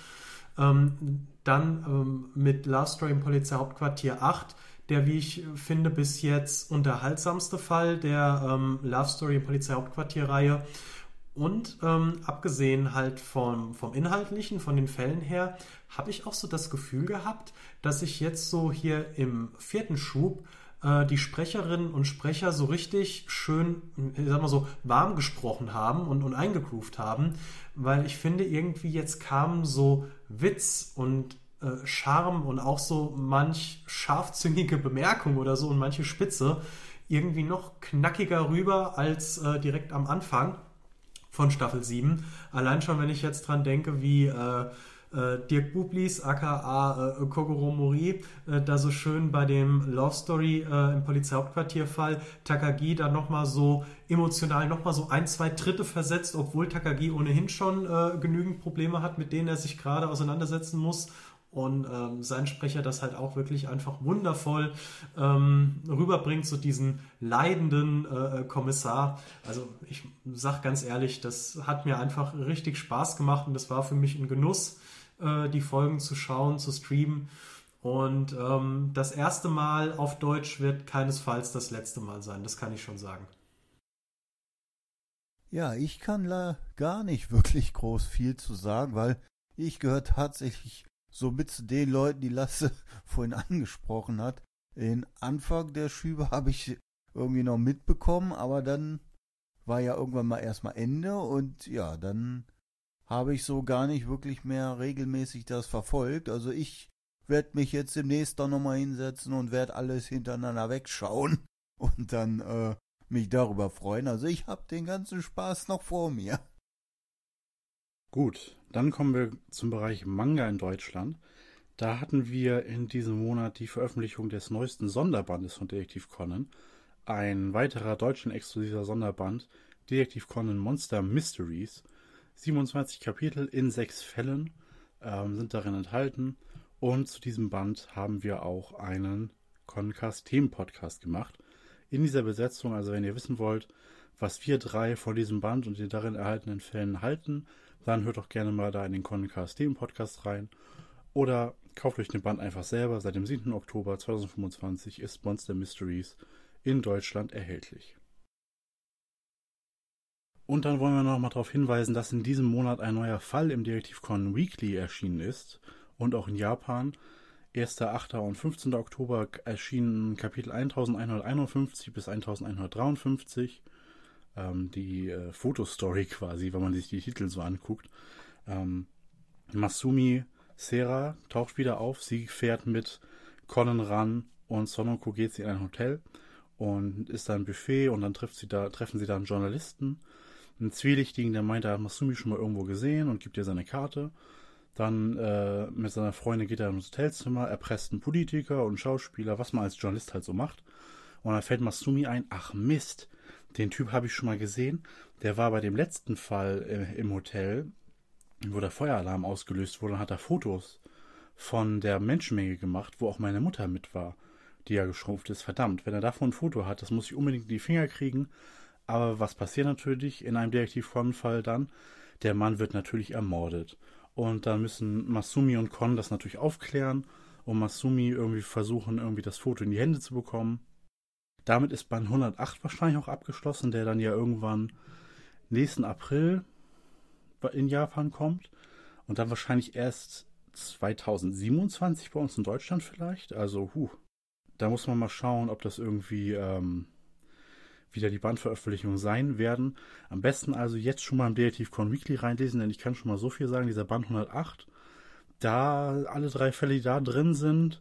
Dann mit Love Story im Polizeihauptquartier 8, der, wie ich finde, bis jetzt unterhaltsamste Fall der Love Story im Polizeihauptquartier-Reihe. Und abgesehen halt vom Inhaltlichen, von den Fällen her, habe ich auch so das Gefühl gehabt, dass ich jetzt so hier im 4. Schub die Sprecherinnen und Sprecher so richtig schön, ich sag mal so, warm gesprochen haben und eingegroovt haben, weil ich finde, irgendwie jetzt kamen so Witz und Charme und auch so manch scharfzüngige Bemerkung oder so und manche Spitze irgendwie noch knackiger rüber als direkt am Anfang. von Staffel 7. Allein schon, wenn ich jetzt dran denke, wie Dirk Bublis, aka Kogoro Mori, da so schön bei dem Love Story im Polizeihauptquartierfall Takagi da nochmal so emotional nochmal so 1-2 Tritte versetzt, obwohl Takagi ohnehin schon genügend Probleme hat, mit denen er sich gerade auseinandersetzen muss. Und sein Sprecher das halt auch wirklich einfach wundervoll rüberbringt, so diesen leidenden Kommissar. Also ich sag ganz ehrlich, das hat mir einfach richtig Spaß gemacht und das war für mich ein Genuss, die Folgen zu schauen, zu streamen. Und das erste Mal auf Deutsch wird keinesfalls das letzte Mal sein, das kann ich schon sagen. Ja, ich kann gar nicht wirklich groß viel zu sagen, weil ich gehöre tatsächlich so mit zu den Leuten, die Lasse vorhin angesprochen hat. Den Anfang der Schübe habe ich irgendwie noch mitbekommen, aber dann war ja irgendwann mal erstmal Ende und ja, dann habe ich so gar nicht wirklich mehr regelmäßig das verfolgt. Also ich werde mich jetzt demnächst doch nochmal hinsetzen und werde alles hintereinander wegschauen und dann mich darüber freuen. Also ich habe den ganzen Spaß noch vor mir. Gut, dann kommen wir zum Bereich Manga in Deutschland. Da hatten wir in diesem Monat die Veröffentlichung des neuesten Sonderbandes von Detektiv Conan. Ein weiterer deutschland-exklusiver Sonderband, Detektiv Conan Monster Mysteries. 27 Kapitel in 6 Fällen sind darin enthalten. Und zu diesem Band haben wir auch einen Conancast-Themen-Podcast gemacht. In dieser Besetzung, also wenn ihr wissen wollt, was wir 3 von diesem Band und den darin erhaltenen Fällen halten, dann hört doch gerne mal da in den Conancast-Themen-Podcast rein. Oder kauft euch den Band einfach selber. Seit dem 7. Oktober 2025 ist Monster Mysteries in Deutschland erhältlich. Und dann wollen wir noch mal darauf hinweisen, dass in diesem Monat ein neuer Fall im Detektiv Conan Weekly erschienen ist. Und auch in Japan. 1., 8. und 15. Oktober erschienen Kapitel 1151 bis 1153. Die Fotostory quasi, wenn man sich die Titel so anguckt. Masumi Sera taucht wieder auf. Sie fährt mit Conan ran und Sonoko geht sie in ein Hotel und ist da ein Buffet und dann treffen sie da einen Journalisten, einen Zwielichtigen, der meint, er hat Masumi schon mal irgendwo gesehen und gibt ihr seine Karte. Dann mit seiner Freundin geht er ins Hotelzimmer, erpresst einen Politiker und einen Schauspieler, was man als Journalist halt so macht. Und dann fällt Masumi ein, ach Mist, den Typ habe ich schon mal gesehen. Der war bei dem letzten Fall im Hotel, wo der Feueralarm ausgelöst wurde, und hat da Fotos von der Menschenmenge gemacht, wo auch meine Mutter mit war, die ja geschrumpft ist. Verdammt, wenn er davon ein Foto hat, das muss ich unbedingt in die Finger kriegen. Aber was passiert natürlich in einem Detektiv-Conan-Fall dann? Der Mann wird natürlich ermordet. Und dann müssen Masumi und Kon das natürlich aufklären und Masumi irgendwie versuchen, irgendwie das Foto in die Hände zu bekommen. Damit ist Band 108 wahrscheinlich auch abgeschlossen, der dann ja irgendwann nächsten April in Japan kommt und dann wahrscheinlich erst 2027 bei uns in Deutschland vielleicht. Also, da muss man mal schauen, ob das irgendwie wieder die Bandveröffentlichungen sein werden. Am besten also jetzt schon mal im Detektiv Conan Weekly reinlesen, denn ich kann schon mal so viel sagen, dieser Band 108, da alle 3 Fälle, die da drin sind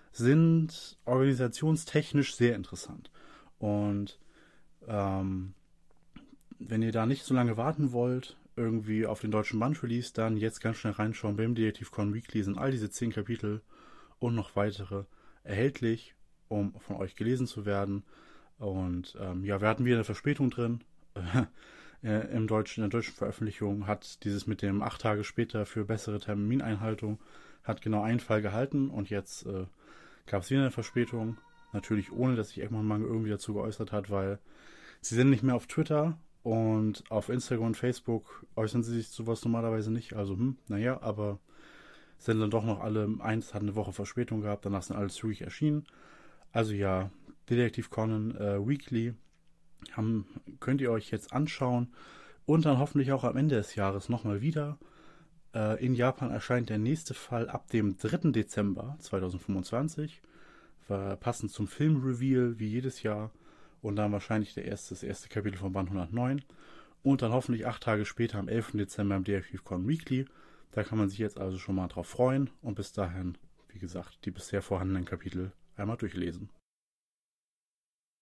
organisationstechnisch sehr interessant. Und wenn ihr da nicht so lange warten wollt, irgendwie auf den deutschen Band-Release, dann jetzt ganz schnell reinschauen. Beim Detektiv Conan Weekly sind all diese 10 Kapitel und noch weitere erhältlich, um von euch gelesen zu werden. Und wir hatten wieder eine Verspätung drin. In der deutschen Veröffentlichung hat dieses mit dem 8 Tage später für bessere Termineinhaltung hat genau einen Fall gehalten und jetzt gab es wieder eine Verspätung. Natürlich ohne, dass sich Egmont Manga irgendwie dazu geäußert hat, weil sie sind nicht mehr auf Twitter und auf Instagram und Facebook äußern sie sich sowas normalerweise nicht. Also, aber sind dann doch noch alle, eins hat eine Woche Verspätung gehabt, danach sind alle zügig erschienen. Also ja, Detektiv Conan Weekly könnt ihr euch jetzt anschauen und dann hoffentlich auch am Ende des Jahres nochmal wieder. In Japan erscheint der nächste Fall ab dem 3. Dezember 2025, passend zum Filmreveal wie jedes Jahr und dann wahrscheinlich das erste Kapitel von Band 109 und dann hoffentlich 8 Tage später am 11. Dezember im Detektiv Conan Weekly. Da kann man sich jetzt also schon mal drauf freuen und bis dahin, wie gesagt, die bisher vorhandenen Kapitel einmal durchlesen.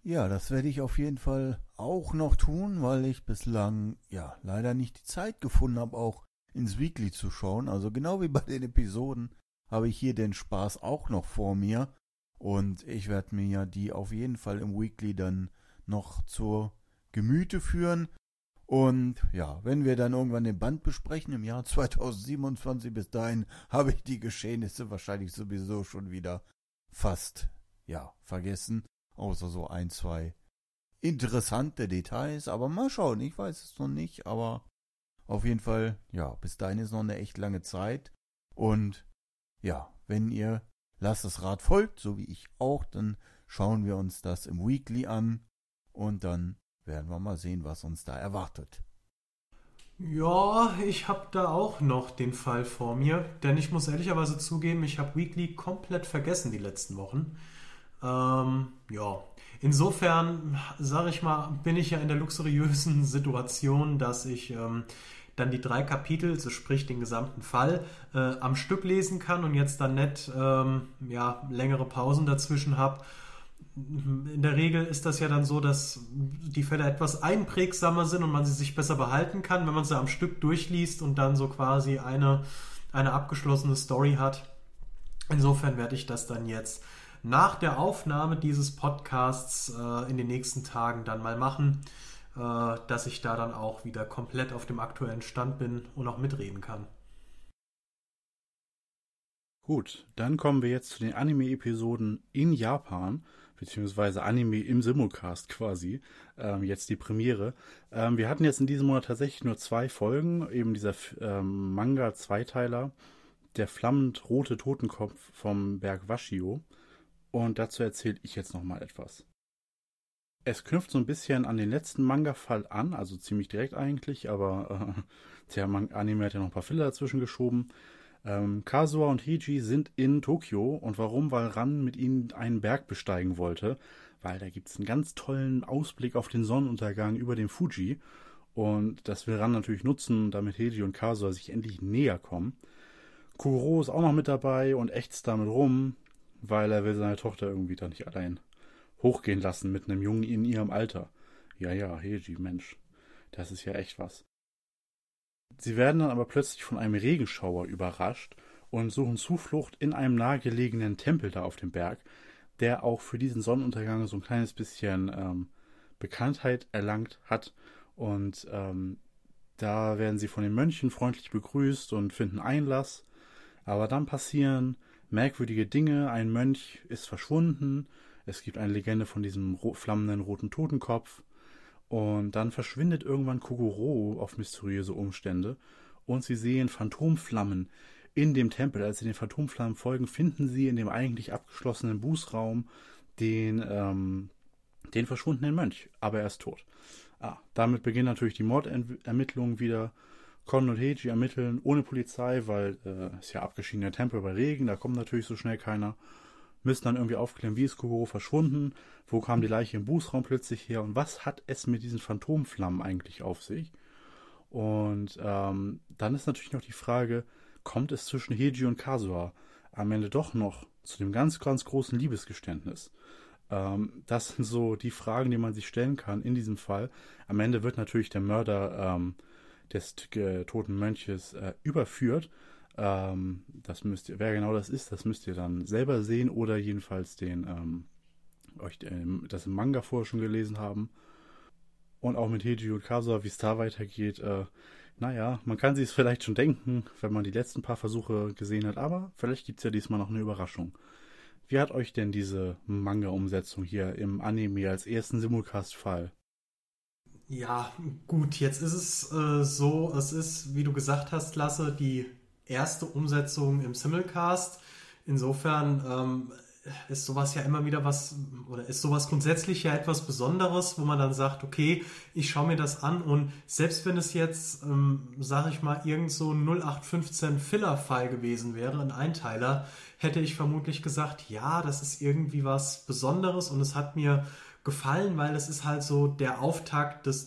Ja, das werde ich auf jeden Fall auch noch tun, weil ich bislang ja leider nicht die Zeit gefunden habe, auch ins Weekly zu schauen. Also genau wie bei den Episoden habe ich hier den Spaß auch noch vor mir. Und ich werde mir ja die auf jeden Fall im Weekly dann noch zur Gemüte führen. Und ja, wenn wir dann irgendwann den Band besprechen im Jahr 2027, bis dahin habe ich die Geschehnisse wahrscheinlich sowieso schon wieder fast, ja, vergessen. Außer so ein, zwei interessante Details. Aber mal schauen, ich weiß es noch nicht. Aber auf jeden Fall, ja, bis dahin ist noch eine echt lange Zeit. Und ja, wenn ihr Lasst das Rad folgt, so wie ich auch, dann schauen wir uns das im Weekly an. Und dann werden wir mal sehen, was uns da erwartet. Ja, ich habe da auch noch den Fall vor mir, denn ich muss ehrlicherweise zugeben, ich habe Weekly komplett vergessen die letzten Wochen. Ja, insofern, sage ich mal, bin ich ja in der luxuriösen Situation, dass ich dann die 3 Kapitel, so sprich den gesamten Fall, am Stück lesen kann und jetzt dann nicht ja, längere Pausen dazwischen habe. In der Regel ist das ja dann so, dass die Fälle etwas einprägsamer sind und man sie sich besser behalten kann, wenn man sie am Stück durchliest und dann so quasi eine abgeschlossene Story hat. Insofern werde ich das dann jetzt nach der Aufnahme dieses Podcasts in den nächsten Tagen dann mal machen, dass ich da dann auch wieder komplett auf dem aktuellen Stand bin und auch mitreden kann. Gut, dann kommen wir jetzt zu den Anime-Episoden in Japan, beziehungsweise Anime im Simulcast quasi, jetzt die Premiere. Wir hatten jetzt in diesem Monat tatsächlich nur 2 Folgen, eben dieser Manga-Zweiteiler, der flammend rote Totenkopf vom Berg Washio. Und dazu erzähle ich jetzt nochmal etwas. Es knüpft so ein bisschen an den letzten Manga-Fall an, also ziemlich direkt eigentlich, aber der Anime hat ja noch ein paar Filler dazwischen geschoben. Kazuha und Heiji sind in Tokio und warum? Weil Ran mit ihnen einen Berg besteigen wollte, weil da gibt es einen ganz tollen Ausblick auf den Sonnenuntergang über dem Fuji und das will Ran natürlich nutzen, damit Heiji und Kazuha sich endlich näher kommen. Kuro ist auch noch mit dabei und ächzt damit rum, weil er will seine Tochter irgendwie da nicht allein hochgehen lassen mit einem Jungen in ihrem Alter. Ja, Heiji, Mensch, das ist ja echt was. Sie werden dann aber plötzlich von einem Regenschauer überrascht und suchen Zuflucht in einem nahegelegenen Tempel da auf dem Berg, der auch für diesen Sonnenuntergang so ein kleines bisschen Bekanntheit erlangt hat. Und da werden sie von den Mönchen freundlich begrüßt und finden Einlass. Aber dann passieren merkwürdige Dinge. Ein Mönch ist verschwunden. Es gibt eine Legende von diesem flammenden roten Totenkopf. Und dann verschwindet irgendwann Kogoro auf mysteriöse Umstände und sie sehen Phantomflammen in dem Tempel. Als sie den Phantomflammen folgen, finden sie in dem eigentlich abgeschlossenen Bußraum den verschwundenen Mönch, aber er ist tot. Damit beginnen natürlich die Mordermittlungen wieder. Kon und Heiji ermitteln ohne Polizei, weil es ja abgeschiedener Tempel bei Regen, da kommt natürlich so schnell keiner. Müssen dann irgendwie aufklären, wie ist Kogoro verschwunden, wo kam die Leiche im Bußraum plötzlich her und was hat es mit diesen Phantomflammen eigentlich auf sich? Und dann ist natürlich noch die Frage, kommt es zwischen Heiji und Kazuha am Ende doch noch zu dem ganz, ganz großen Liebesgeständnis? Das sind so die Fragen, die man sich stellen kann in diesem Fall. Am Ende wird natürlich der Mörder des toten Mönches überführt. Wer genau das ist, das müsst ihr dann selber sehen oder jedenfalls euch das im Manga vorher schon gelesen haben. Und auch mit Heiji und Kazuha, wie es da weitergeht, man kann sich es vielleicht schon denken, wenn man die letzten paar Versuche gesehen hat, aber vielleicht gibt es ja diesmal noch eine Überraschung. Wie hat euch denn diese Manga-Umsetzung hier im Anime als ersten Simulcast-Fall? Ja, gut, jetzt ist es so, es ist, wie du gesagt hast, Lasse, die erste Umsetzung im Simulcast. Insofern ist sowas ja immer wieder was, oder ist sowas grundsätzlich ja etwas Besonderes, wo man dann sagt, okay, ich schaue mir das an und selbst wenn es jetzt, sage ich mal, irgend so ein 0815 Filler-File gewesen wäre, ein Einteiler, hätte ich vermutlich gesagt, ja, das ist irgendwie was Besonderes und es hat mir gefallen, weil es ist halt so der Auftakt des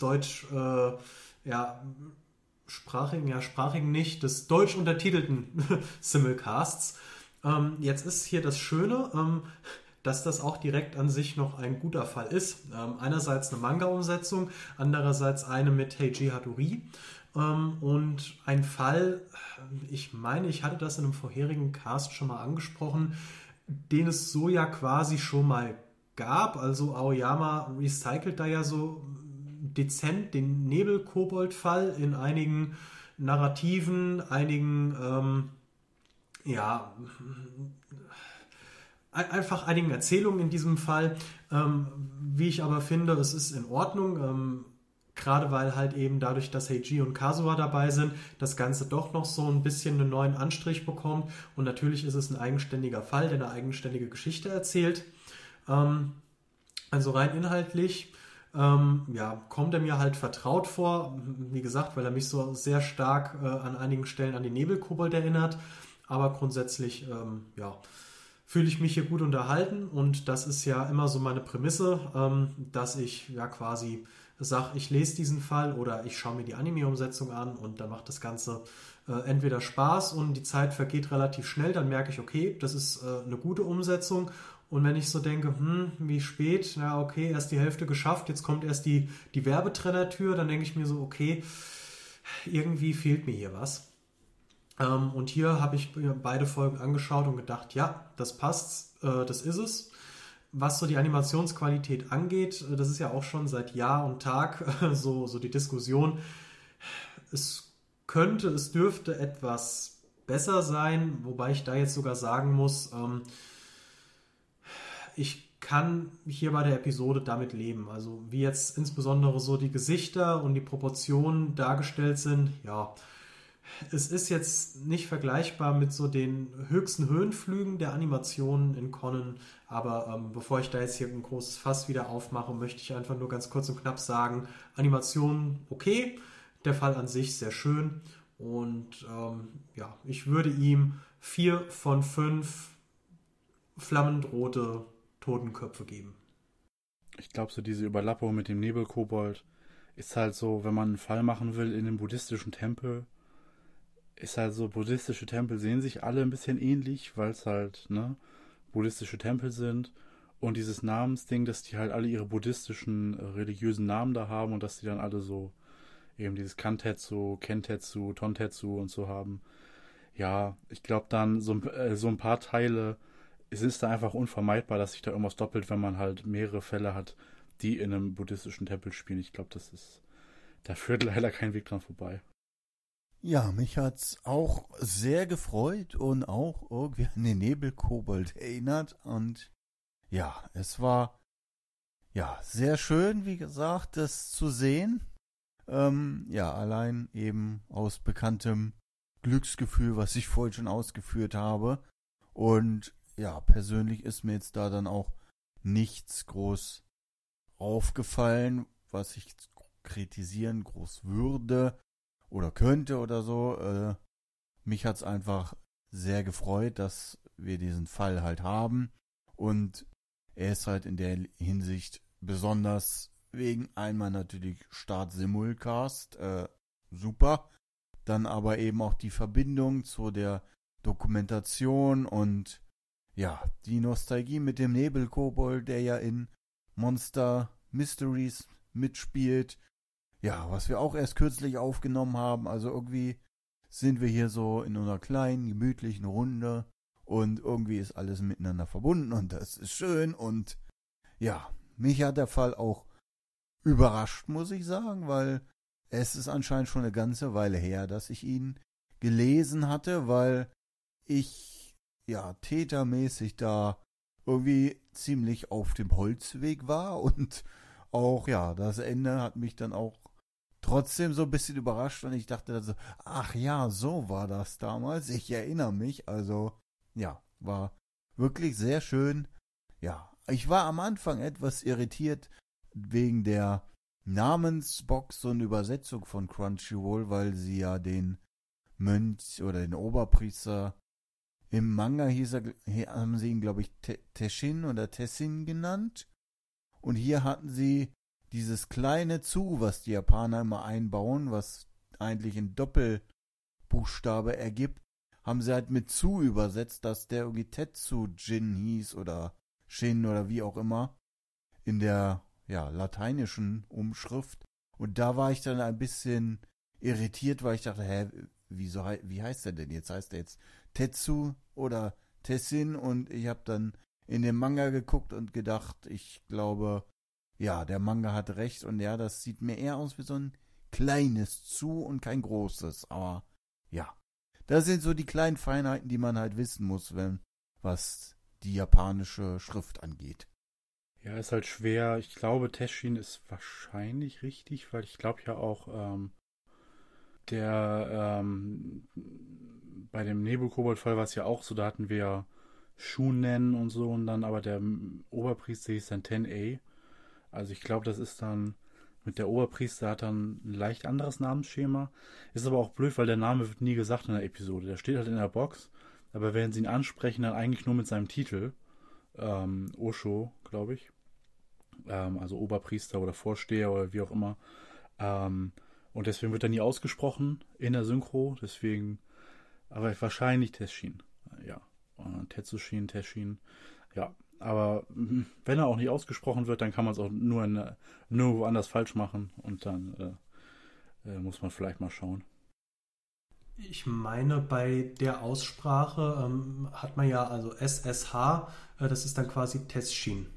sprachigen nicht, des deutsch untertitelten Simulcasts. Jetzt ist hier das Schöne, dass das auch direkt an sich noch ein guter Fall ist. Einerseits eine Manga-Umsetzung, andererseits eine mit Heiji Hadori. Und ein Fall, ich meine, ich hatte das in einem vorherigen Cast schon mal angesprochen, den es so ja quasi schon mal gab. Also Aoyama recycelt da ja so dezent den Nebelkobold-Fall in einigen Narrativen, einfach einigen Erzählungen in diesem Fall. Wie ich aber finde, es ist in Ordnung. Gerade weil halt eben dadurch, dass Heiji und Kazuha dabei sind, das Ganze doch noch so ein bisschen einen neuen Anstrich bekommt. Und natürlich ist es ein eigenständiger Fall, der eine eigenständige Geschichte erzählt. Also rein inhaltlich kommt er mir halt vertraut vor. Wie gesagt, weil er mich so sehr stark an einigen Stellen an den Nebelkobold erinnert. Aber grundsätzlich, fühle ich mich hier gut unterhalten. Und das ist ja immer so meine Prämisse, dass ich ja quasi sage, ich lese diesen Fall oder ich schaue mir die Anime-Umsetzung an und dann macht das Ganze entweder Spaß und die Zeit vergeht relativ schnell, dann merke ich, okay, das ist eine gute Umsetzung. Und wenn ich so denke, wie spät, ja okay, erst die Hälfte geschafft, jetzt kommt erst die Werbetrennertür, dann denke ich mir so, okay, irgendwie fehlt mir hier was. Und hier habe ich beide Folgen angeschaut und gedacht, ja, das passt, das ist es. Was so die Animationsqualität angeht, das ist ja auch schon seit Jahr und Tag so die Diskussion. Es dürfte etwas besser sein, wobei ich da jetzt sogar sagen muss, ich kann hier bei der Episode damit leben. Also wie jetzt insbesondere so die Gesichter und die Proportionen dargestellt sind, ja, es ist jetzt nicht vergleichbar mit so den höchsten Höhenflügen der Animationen in Conan, aber bevor ich da jetzt hier ein großes Fass wieder aufmache, möchte ich einfach nur ganz kurz und knapp sagen, Animation okay, der Fall an sich sehr schön und ich würde ihm 4 von 5 flammend rote Totenköpfe geben. Ich glaube, so diese Überlappung mit dem Nebelkobold ist halt so, wenn man einen Fall machen will in einem buddhistischen Tempel, ist halt so, buddhistische Tempel sehen sich alle ein bisschen ähnlich, weil es halt, buddhistische Tempel sind und dieses Namensding, dass die halt alle ihre buddhistischen, religiösen Namen da haben und dass die dann alle so eben dieses Kantetsu, Kentetsu, Tontetsu und so haben. Ja, ich glaube dann so ein paar Teile, es ist da einfach unvermeidbar, dass sich da irgendwas doppelt, wenn man halt mehrere Fälle hat, die in einem buddhistischen Tempel spielen. Ich glaube, da führt leider kein Weg dran vorbei. Ja, mich hat's auch sehr gefreut und auch irgendwie an den Nebelkobold erinnert. Und ja, es war sehr schön, wie gesagt, das zu sehen. Allein eben aus bekanntem Glücksgefühl, was ich vorhin schon ausgeführt habe. Und ja, persönlich ist mir jetzt da dann auch nichts groß aufgefallen, was ich kritisieren groß würde oder könnte oder so. Mich hat's einfach sehr gefreut, dass wir diesen Fall halt haben. Und er ist halt in der Hinsicht besonders wegen einmal natürlich Start-Simulcast, super. Dann aber eben auch die Verbindung zu der Dokumentation und ja, die Nostalgie mit dem Nebelkobold, der ja in Monster Mysteries mitspielt. Ja, was wir auch erst kürzlich aufgenommen haben. Also irgendwie sind wir hier so in einer kleinen, gemütlichen Runde und irgendwie ist alles miteinander verbunden und das ist schön. Und ja, mich hat der Fall auch überrascht, muss ich sagen, weil es ist anscheinend schon eine ganze Weile her, dass ich ihn gelesen hatte, weil ich tätermäßig da irgendwie ziemlich auf dem Holzweg war und auch, das Ende hat mich dann auch trotzdem so ein bisschen überrascht und ich dachte dann so, ach ja, so war das damals, ich erinnere mich, also, war wirklich sehr schön. Ja, ich war am Anfang etwas irritiert wegen der Namensbox und Übersetzung von Crunchyroll, weil sie ja den Mönch oder den Oberpriester im Manga haben sie ihn, glaube ich, Teshin oder Tessin genannt. Und hier hatten sie dieses kleine Zu, was die Japaner immer einbauen, was eigentlich ein Doppelbuchstabe ergibt, haben sie halt mit Zu übersetzt, dass der irgendwie Tetsu-Jin hieß oder Shin oder wie auch immer in der lateinischen Umschrift. Und da war ich dann ein bisschen irritiert, weil ich dachte, wie heißt der denn jetzt? Heißt der jetzt Tetsu oder Tessin? Und ich habe dann in den Manga geguckt und gedacht, ich glaube, ja, der Manga hat recht. Und ja, das sieht mir eher aus wie so ein kleines Zu und kein großes. Aber ja, das sind so die kleinen Feinheiten, die man halt wissen muss, was die japanische Schrift angeht. Ja, ist halt schwer. Ich glaube, Teshin ist wahrscheinlich richtig, weil ich glaube ja auch, bei dem Nebelkobold-Fall war es ja auch so, da hatten wir Shunen und so und dann aber der Oberpriester hieß dann Ten-A. Also ich glaube, das ist dann mit der Oberpriester hat dann ein leicht anderes Namensschema. Ist aber auch blöd, weil der Name wird nie gesagt in der Episode. Der steht halt in der Box, aber wenn sie ihn ansprechen, dann eigentlich nur mit seinem Titel. Osho, glaube ich. Also Oberpriester oder Vorsteher oder wie auch immer. Und deswegen wird er nie ausgesprochen in der Synchro. Deswegen, aber wahrscheinlich Teshin. Ja. Tetsushin, Teshin. Ja. Aber wenn er auch nicht ausgesprochen wird, dann kann man es auch nur woanders falsch machen. Und dann muss man vielleicht mal schauen. Ich meine, bei der Aussprache hat man ja also SSH, das ist dann quasi Tessin.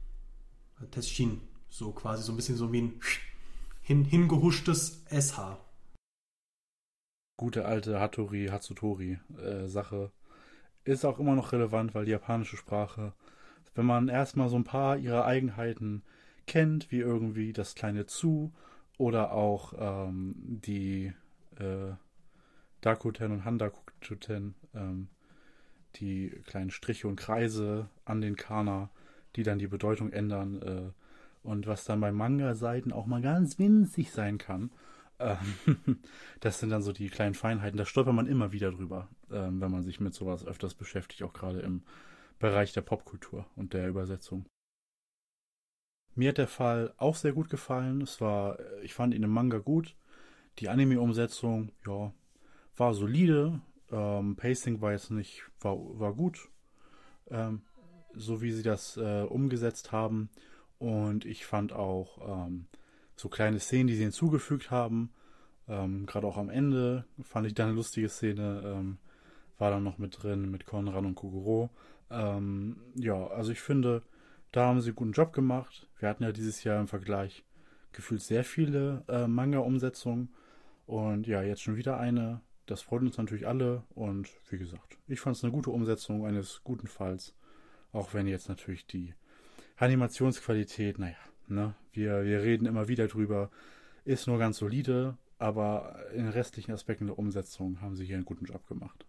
Tessin, so quasi so ein bisschen so wie ein hingehuschtes SH. Gute alte Hatsutori-Sache ist auch immer noch relevant, weil die japanische Sprache, wenn man erstmal so ein paar ihrer Eigenheiten kennt, wie irgendwie das kleine Zu oder auch die Dakuten und Handakuten, die kleinen Striche und Kreise an den Kana, die dann die Bedeutung ändern und was dann bei Manga-Seiten auch mal ganz winzig sein kann. Das sind dann so die kleinen Feinheiten, da stolpert man immer wieder drüber, wenn man sich mit sowas öfters beschäftigt, auch gerade im Bereich der Popkultur und der Übersetzung. Mir hat der Fall auch sehr gut gefallen. Ich fand ihn im Manga gut. Die Anime-Umsetzung, ja, war solide. Pacing war jetzt nicht, war gut. So wie sie das umgesetzt haben. Und ich fand auch so kleine Szenen, die sie hinzugefügt haben. Gerade auch am Ende fand ich da eine lustige Szene. War dann noch mit drin mit Konran und Kogoro. Ja, also ich finde, da haben sie einen guten Job gemacht. Wir hatten ja dieses Jahr im Vergleich gefühlt sehr viele Manga-Umsetzungen. Und ja, jetzt schon wieder eine. Das freut uns natürlich alle. Und wie gesagt, ich fand es eine gute Umsetzung eines guten Falls. Auch wenn jetzt natürlich die Animationsqualität, naja, ne, wir reden immer wieder drüber, ist nur ganz solide, aber in den restlichen Aspekten der Umsetzung haben sie hier einen guten Job gemacht.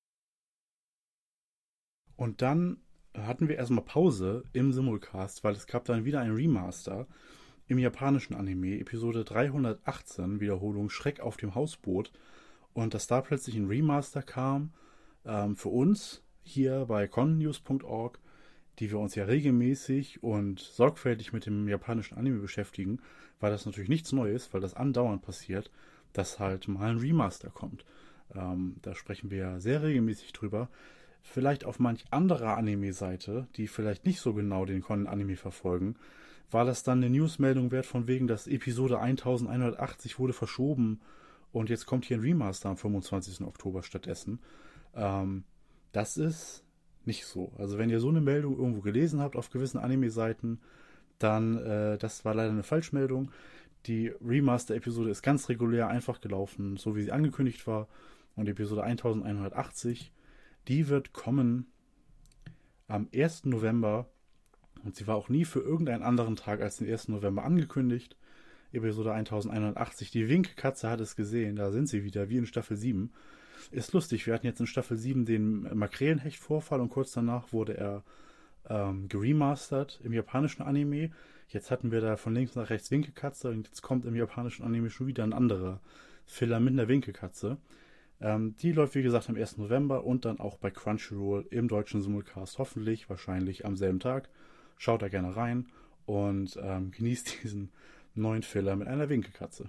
Und dann hatten wir erstmal Pause im Simulcast, weil es gab dann wieder ein Remaster im japanischen Anime, Episode 318, Wiederholung Schreck auf dem Hausboot. Und dass da plötzlich ein Remaster kam, für uns hier bei connews.org, die wir uns ja regelmäßig und sorgfältig mit dem japanischen Anime beschäftigen, war das natürlich nichts Neues, weil das andauernd passiert, dass halt mal ein Remaster kommt. Da sprechen wir ja sehr regelmäßig drüber. Vielleicht auf manch anderer Anime-Seite, die vielleicht nicht so genau den Anime verfolgen, war das dann eine Newsmeldung wert von wegen, dass Episode 1180 wurde verschoben und jetzt kommt hier ein Remaster am 25. Oktober stattdessen. Das ist nicht so. Also wenn ihr so eine Meldung irgendwo gelesen habt auf gewissen Anime-Seiten, dann, das war leider eine Falschmeldung. Die Remaster-Episode ist ganz regulär einfach gelaufen, so wie sie angekündigt war. Und Episode 1180, die wird kommen am 1. November. Und sie war auch nie für irgendeinen anderen Tag als den 1. November angekündigt. Episode 1180. Die Winkkatze hat es gesehen. Da sind sie wieder, wie in Staffel 7. Ist lustig. Wir hatten jetzt in Staffel 7 den Makrelenhecht-Vorfall und kurz danach wurde er geremastert im japanischen Anime. Jetzt hatten wir da von links nach rechts Winkelkatze und jetzt kommt im japanischen Anime schon wieder ein anderer Filler mit einer Winkelkatze. Die läuft wie gesagt am 1. November und dann auch bei Crunchyroll im deutschen Simulcast hoffentlich, wahrscheinlich am selben Tag. Schaut da gerne rein und genießt diesen neuen Filler mit einer Winkelkatze.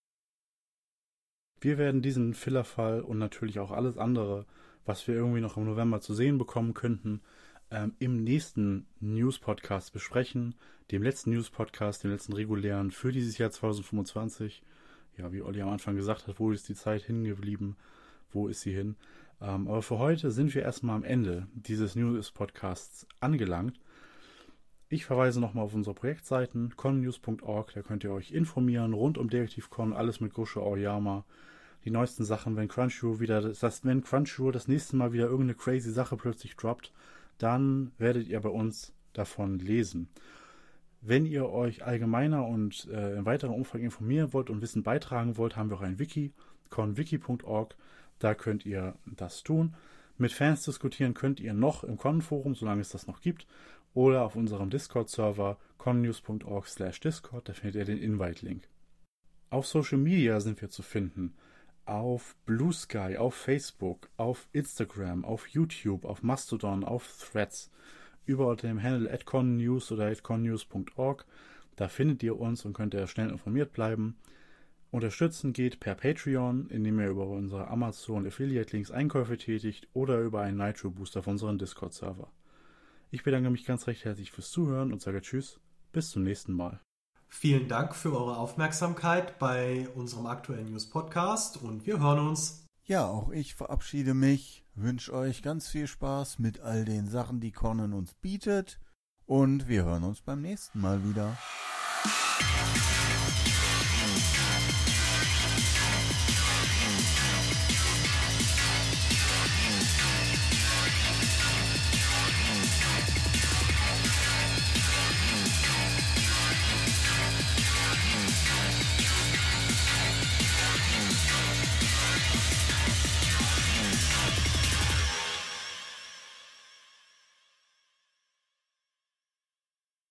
Wir werden diesen Fillerfall und natürlich auch alles andere, was wir irgendwie noch im November zu sehen bekommen könnten, im nächsten News-Podcast besprechen. Dem letzten News-Podcast, dem letzten regulären für dieses Jahr 2025. Ja, wie Olli am Anfang gesagt hat, wo ist die Zeit hingeblieben? Wo ist sie hin? Aber für heute sind wir erstmal am Ende dieses News-Podcasts angelangt. Ich verweise nochmal auf unsere Projektseiten, connews.org, da könnt ihr euch informieren, rund um Detective Con, alles mit Gosho Aoyama. Die neuesten Sachen, wenn Crunchyroll das nächste Mal wieder irgendeine crazy Sache plötzlich droppt, dann werdet ihr bei uns davon lesen. Wenn ihr euch allgemeiner und in weiterem Umfang informieren wollt und Wissen beitragen wollt, haben wir auch ein Wiki, conwiki.org, da könnt ihr das tun. Mit Fans diskutieren könnt ihr noch im Con-Forum, solange es das noch gibt, oder auf unserem Discord-Server connews.org/discord, da findet ihr den Invite-Link. Auf Social Media sind wir zu finden. Auf Blue Sky, auf Facebook, auf Instagram, auf YouTube, auf Mastodon, auf Threads, über dem Handle @connews oder @connews.org. Da findet ihr uns und könnt ihr schnell informiert bleiben. Unterstützen geht per Patreon, indem ihr über unsere Amazon Affiliate Links Einkäufe tätigt oder über einen Nitro Booster auf unseren Discord-Server. Ich bedanke mich ganz recht herzlich fürs Zuhören und sage Tschüss, bis zum nächsten Mal. Vielen Dank für eure Aufmerksamkeit bei unserem aktuellen News-Podcast und wir hören uns. Ja, auch ich verabschiede mich, wünsche euch ganz viel Spaß mit all den Sachen, die Conan uns bietet und wir hören uns beim nächsten Mal wieder.